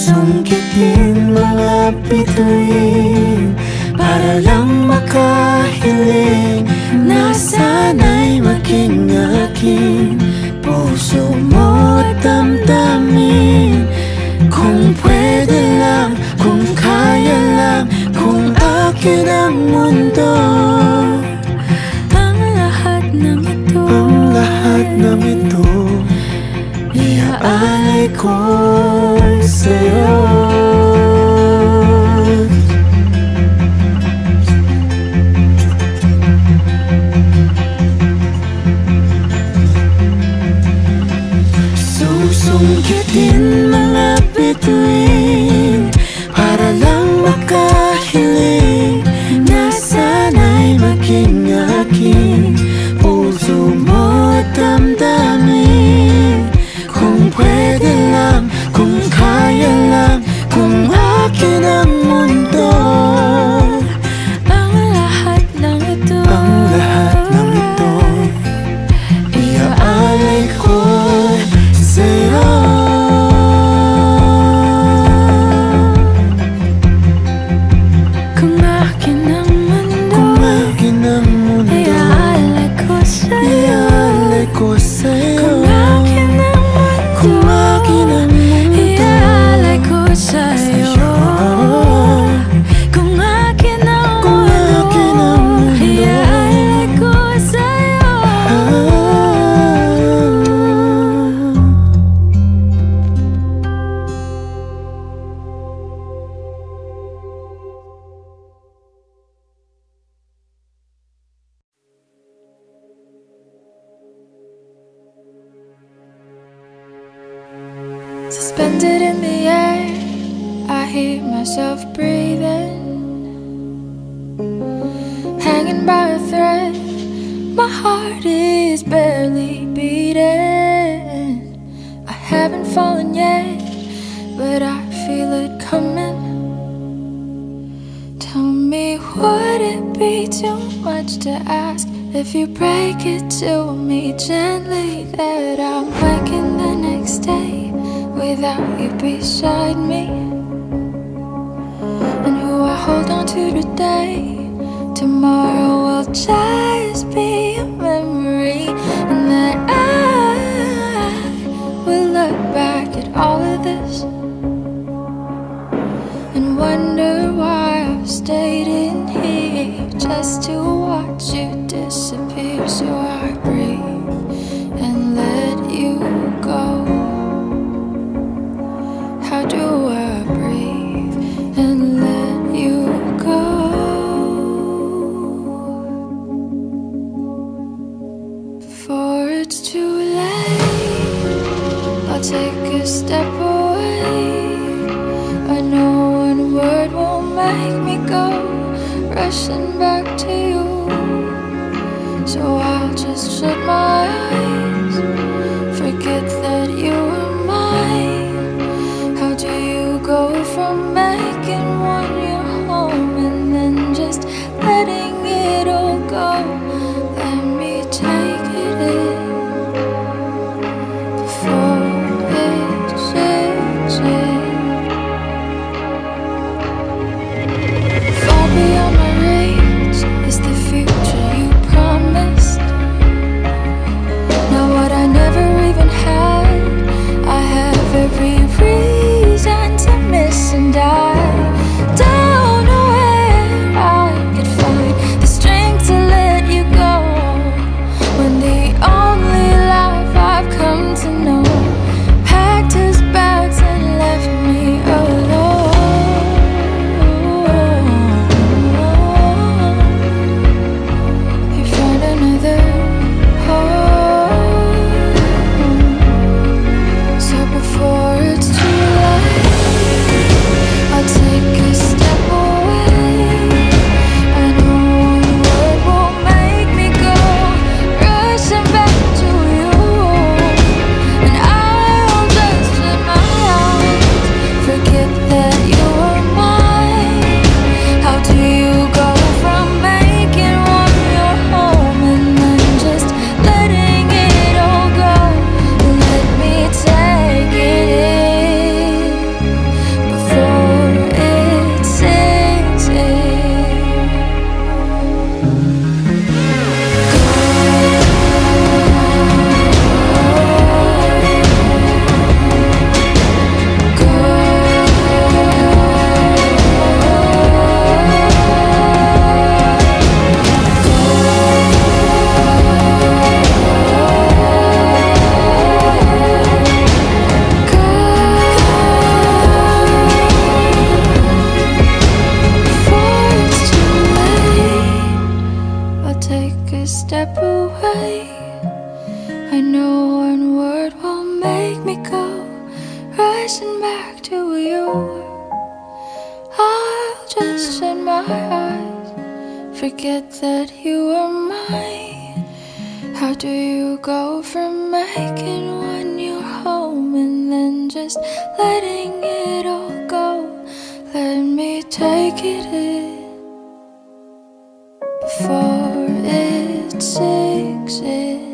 Susungkitin mga bituin para lang makahiling na sana'y maging aking puso mo at damdamin. Kung pwede lang, kung kaya lang, kung akin ang mundo. Ang lahat ng ito, ang lahat ng ito, iaalay ko sa'yo. Susungkitin mga bituin para lang makahiling na sana'y maging aking puso mo at damdamin. Kung pwede lang, kung kaya lang, kung akin ang mundo. ang lahat ng ito, Ang lahat ng ito, iaalay ko sa'yo. Kung akin ang mundo, Kung akin ang mundo, iaalay ko sa'yo. iaalay ko sa'yo. Kung akin ang mundo, Kung akin ang mundo, iaalay ko sa'yo. Kung akin ang Kung akin ang mundo, mundo, iaalay ko sa'yo. Suspended in the air, I hear myself breathing, hanging by a thread. My heart is barely beating. I haven't fallen yet, but I feel it coming. Tell me, would it be too much to ask if you break it to me gently that I'm waking the next day without you beside me? And who I hold on to today, tomorrow will just be a memory. And that I will look back at all of this and wonder why I've stayed in here just to watch you disappear. So I breathe and let you go. How do I breathe and let you go before it's too late? I'll take a step away. I know one word won't make me go rushing back to you. So I'll just shut my eyes, forget that you were mine. How do you go from making one your home and then just letting it all go? Let me take it in before it changes. Far beyond my reach is the future you promised. chasing back to you. I'll just shut my eyes, forget that you were mine. How do you go from making one your home and then just letting it all go? Let me take it in before it sinks in.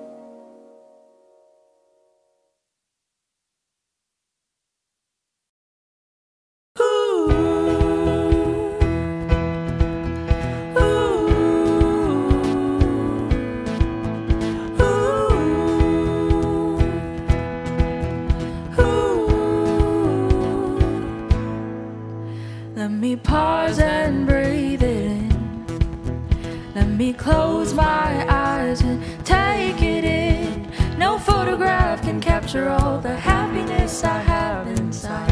Let me pause and breathe it in. Let me close my eyes and take it in. No photograph can capture all the happiness I have inside.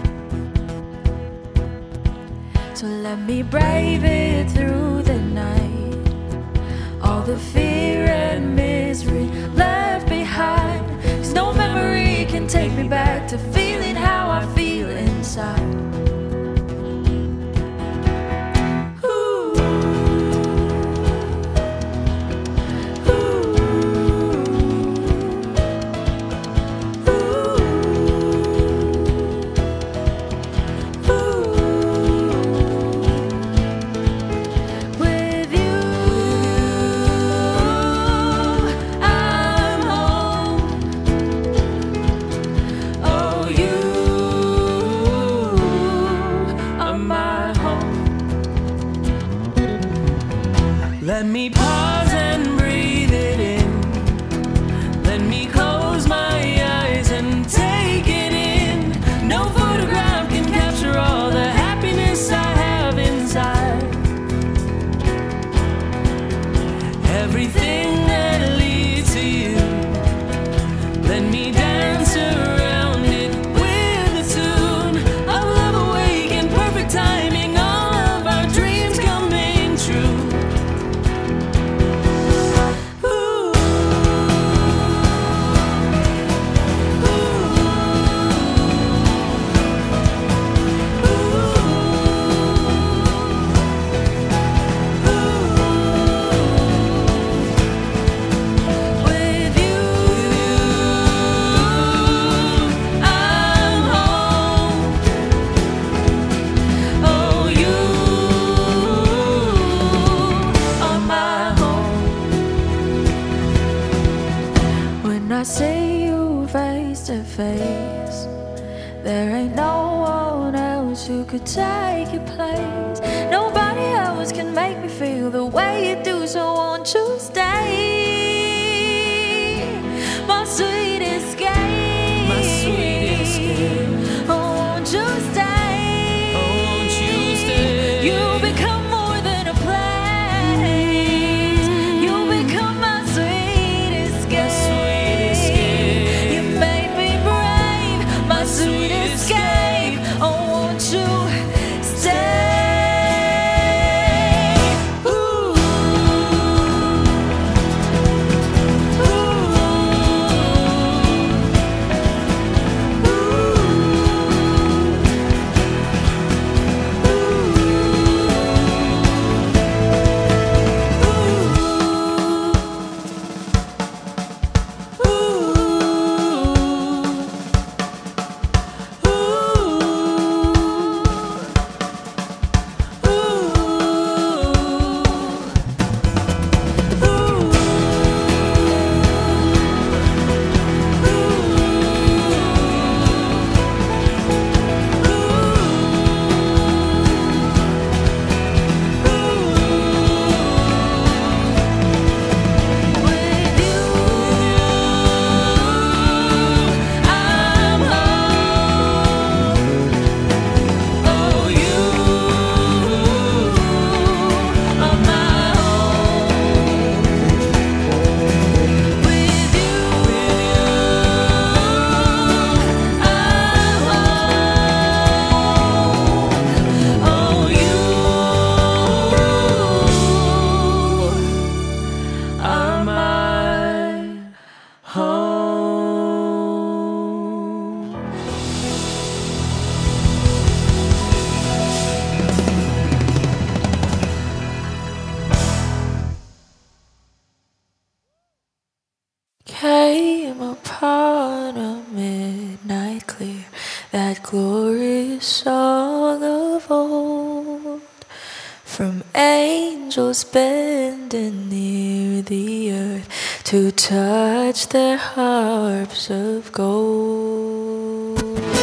So let me brave it through the night. All the fear and misery left behind. 'Cause no memory can take me back to feeling how I feel inside. Let me pause and breathe it in. Let me close my eyes and take it in. No photograph can capture all the happiness I have inside. Everything that leads to you, let me dance around it with a tune of love awake in perfect timing. All of our dreams coming true. When I see you face to face, there ain't no one else who could take your place. Nobody else can make me feel the way you do, so won't you stay? My sweet escape, My sweet escape. Oh, won't you stay? Oh, won't you stay? You become more than a place. You become my sweet escape. You made me brave, my sweet escape. Oh, won't you stay? Ooh. glorious song of old, from angels bending near the earth to touch their harps of gold.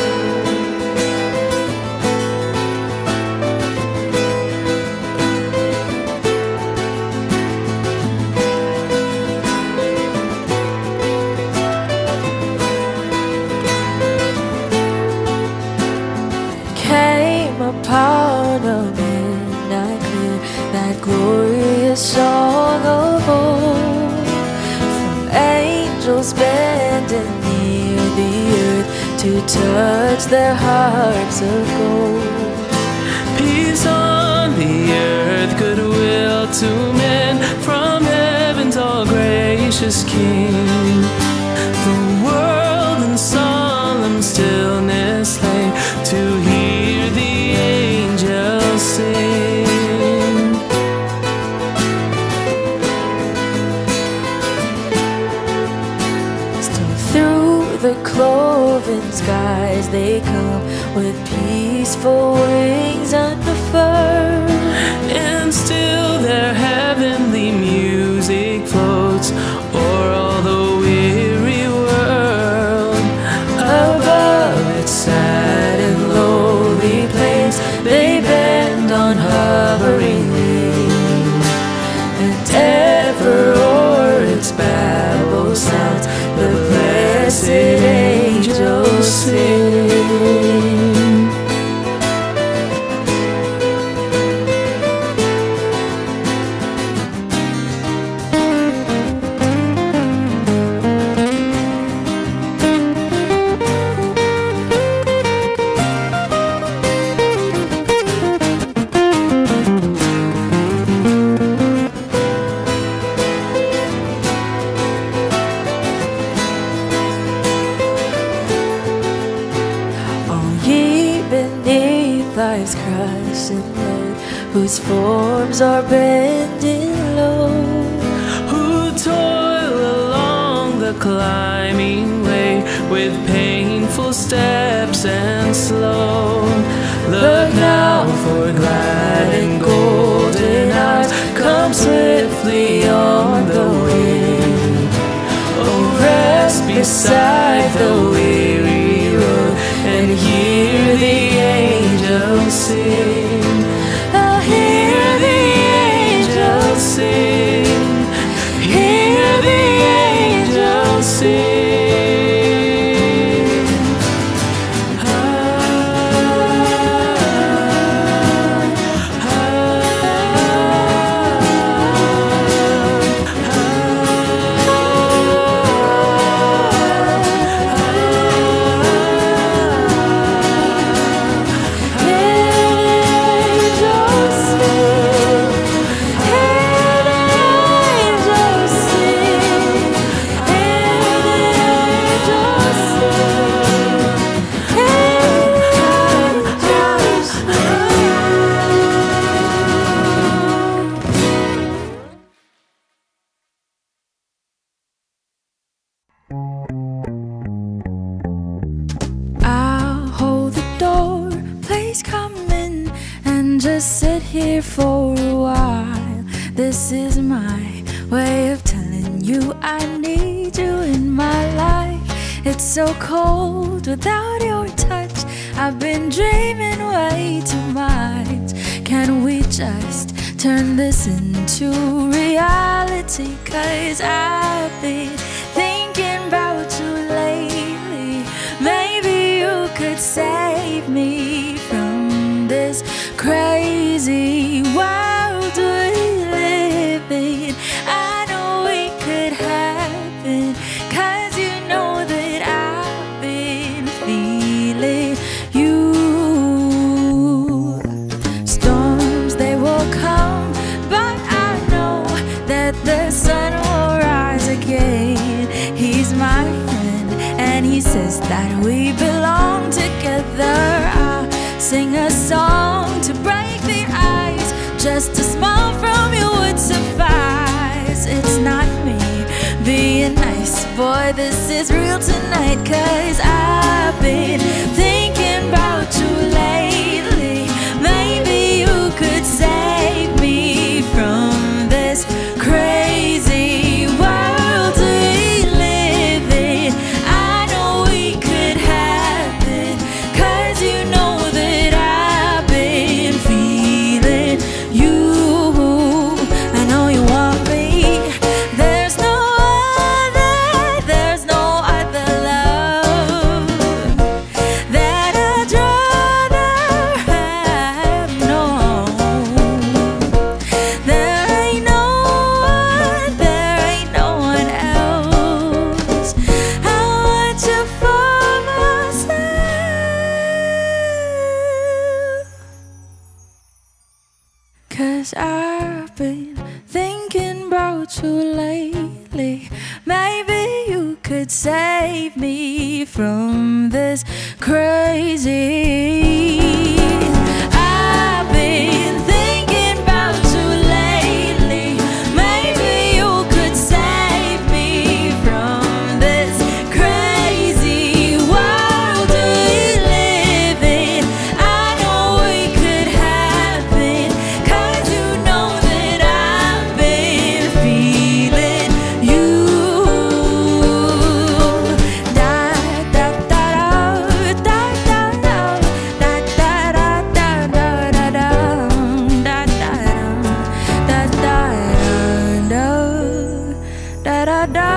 Upon a midnight clear, that glorious song of old, from angels bending near the earth to touch their harps of gold. Peace on the earth, goodwill to men, from heaven's all gracious King. The world in solemn stillness lay to hear the angels sing. Still through the cloven skies they come with peaceful wings unfurled, and still their heavenly music floats o'er all the weary world. Above its sad and lowly plains they bend on hovering wings, and ever o'er its babble sounds the blessed angels sing. Life's crescent road, whose forms are bending low, who toil along the climbing way with painful steps and slow. Look now, for glad and golden hours come swiftly on the wing. Oh, rest beside the weary road and hear the angels sing. I'll hear the angels sing. Hear the angels sing. Ah, ah, just sit here for a while. This is my way of telling you I need you in my life. It's so cold without your touch. I've been dreaming way too much. Can we just turn this into reality? 'Cause I've been thinking about you lately. Maybe you could save me from this crazy world we live in. I know it could happen, 'cause you know that I've been feeling you. Storms, they will come, but I know that the sun will rise again. He's my friend, and he says that we belong together. I'll sing a song to break the ice. Just a smile from you would suffice. It's not me being nice, boy, this is real tonight. 'Cause I've been thinking about 'cause I've been thinking about you lately. Maybe you could save me from this crazy. I've been thinking about you lately. Maybe you could save me from this crazy world we live in. I know it could happen, 'cause you know that I've been feeling you. Da da da da da da da da da da da da da da da da da da da.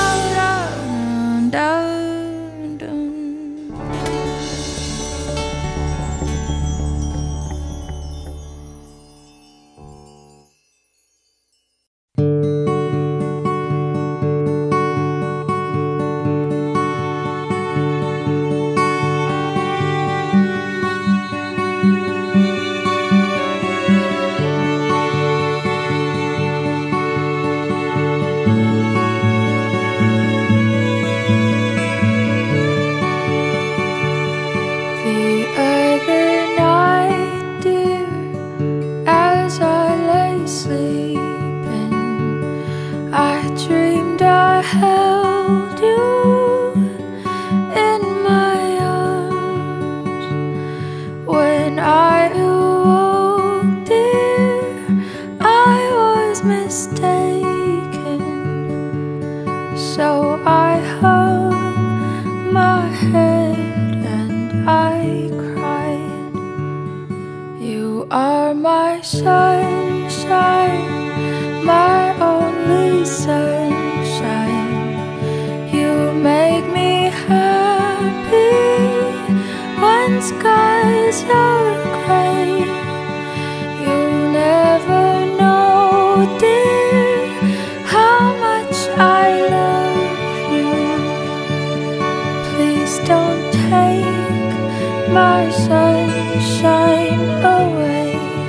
The other night, dear, as I lay sleeping, I dreamed I held you in my arms. When I awoke, dear, I was mistaken. So I hung my head and I cried. You are my sunshine, my only sunshine. You make me happy when skies are gray. You'll never know, dear, how much I love you. Please don't take my sunshine away.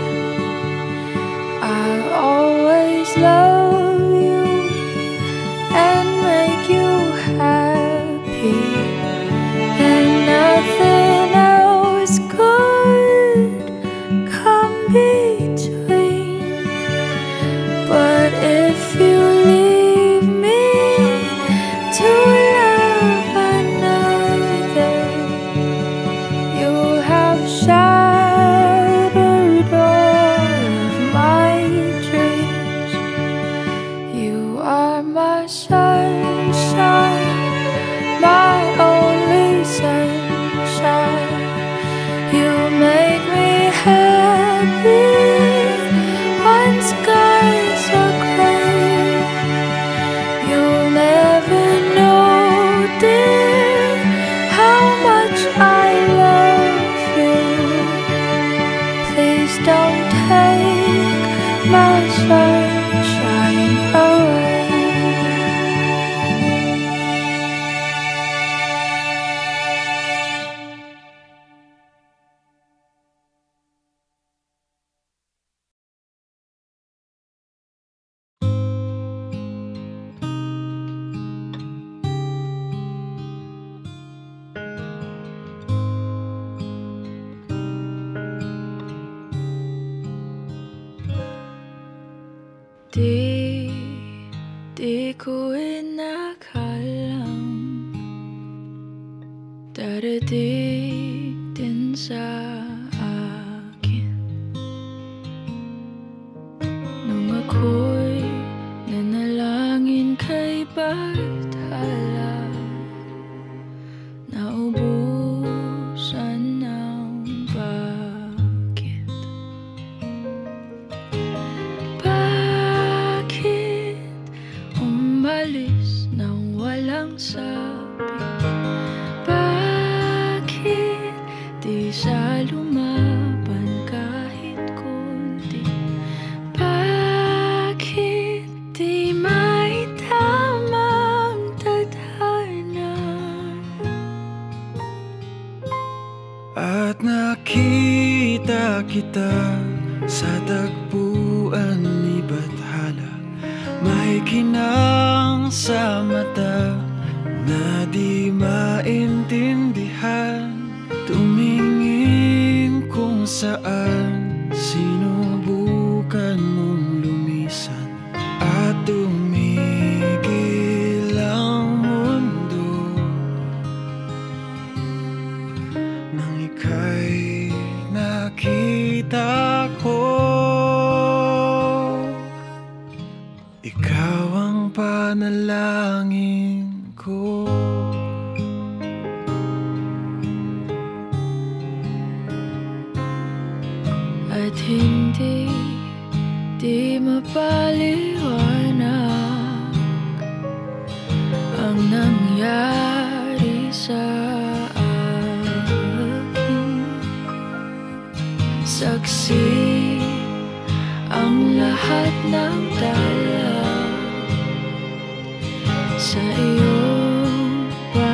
I'll always love you and make you happy, and nothing else could come between. But if you leave me to love another, you'll have shattered all of my dreams. You are my sunshine, my only sunshine. You make me happy when skies are gray. You'll never know, dear, how much I love you. Please don't take my sunshine away. Di, di ko inakalang darating din sa akin nung ako'y nanalangin kay Bathala. Naubusan ng bakit. Bakit umalis nang walang sabi? Bakit di siya lumaban kahit kunti? Bakit di maitama ang tadhana? At nakita kita sa tagpuan tagpuan ni Bathala, may kinang sa mata na di maintindihan. Tumingin kung saan sinubukan mong lumisan at tumigil ang mundo nang ika'y nakita ko. Ikaw ang panalangin ko. At hindi, di mapaliwanag ang nangyari sa akin. Saksi ang lahat ng tala sa iyong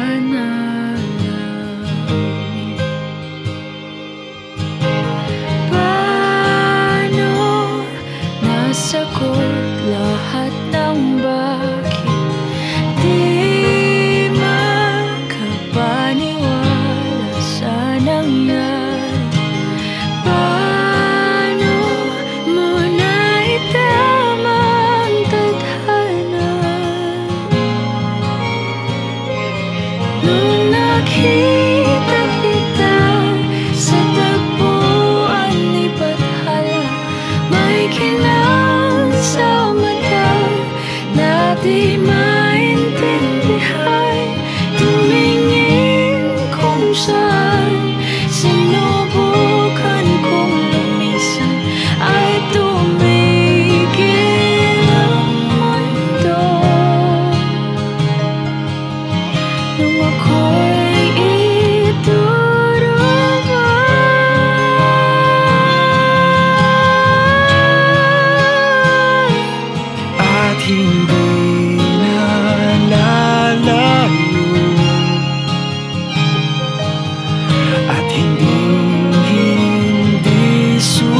panalangin. Paano nasagot lahat ng bakit di makapaniwala sa nangyari? Paano mo naitama ang tadhana nung nakita kita sa tagpuan ni Bathala? May kinang sa mata na di maintindihan. Tumingin kung saan sinubukan kong lumisan ay tumigil ang mundo nung ako'y ituruan. At hindi na lalayo, at hindi hindi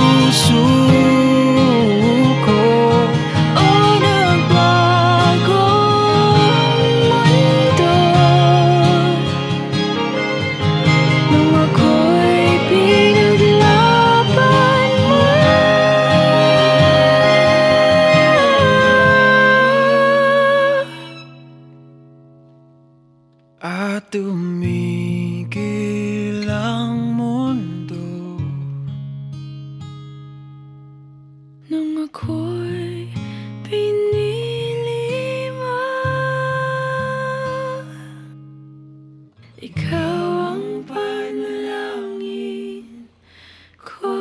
susuko. O nagbago ang mundo nung ako'y pinaglaban mo. At tumigil ang mundo Nung ako'y pinili mo. Ikaw ang panalangin ko.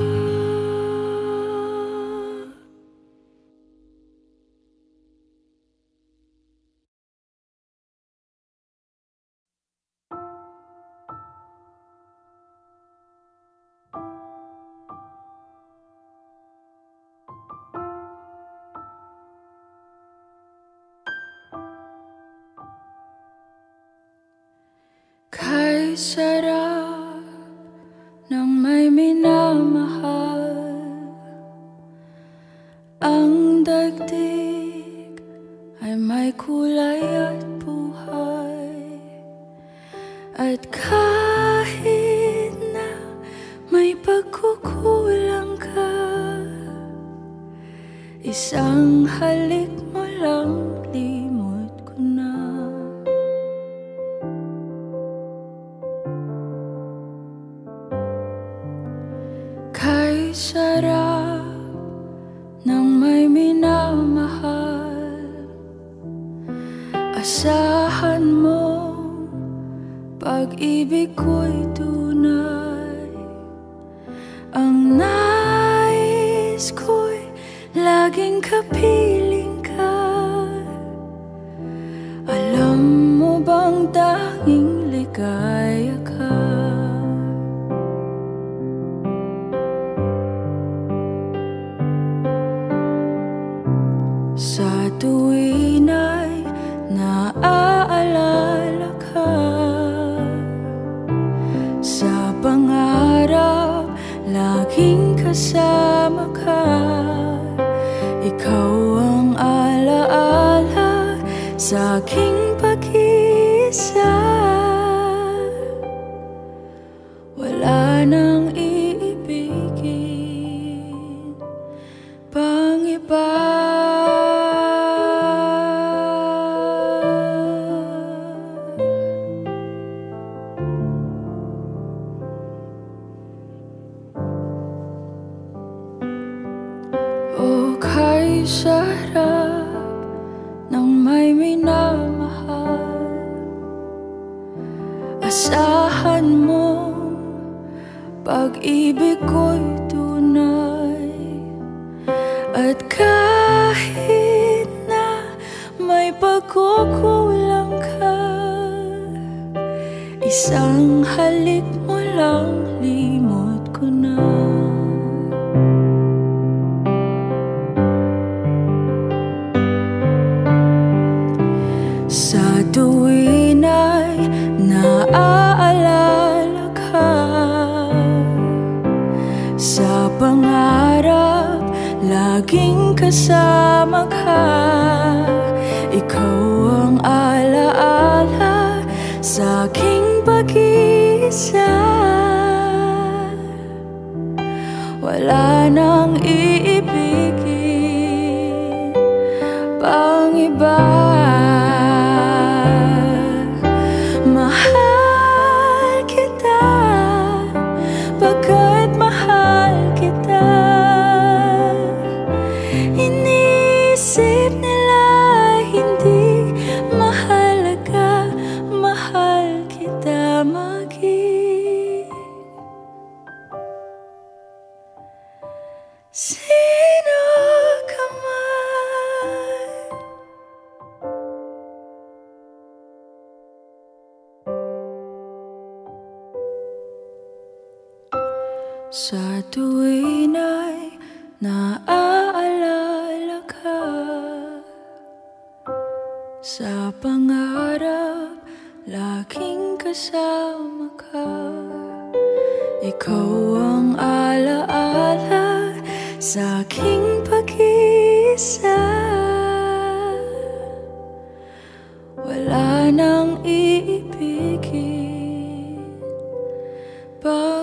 Kay sarap ng may minamahal, ang daigdig ay may kulay at buhay. At kahit na may pagkukulang ka, isang halik mo lang limot ko na. Kay sarap ng may minamahal, asahan mo pag-ibig ko'y tunay. Ang nais ko'y laging kapiling ka. Alam mo bang tanging ligaya ka? Sa tuwin ay naaalala ka, sa pangarap laging kasama ka. sa aking pag-iisa. Wala nang iibigin pang iba. O kay sarap ng may minamahal, asahan mo pag-ibig ko'y tunay. At kahit na may pagkukulang ka, isang halik mo lang limot ko na. Sa tuwin ay naaalala ka, sa pangarap laging kasama ka. Ikaw ang alaala sa aking pag-iisa. Wala nang iibigin pang iba. Mahal kita pagkat mahal kita. Iniisip nila hindi mahalaga, mahal kita maging sino ka man. Sa tuwin ay naaalala ka, sa pangarap laging kasama ka. Ikaw ang alaala sa aking pag-iisa. Wala nang iibigin pa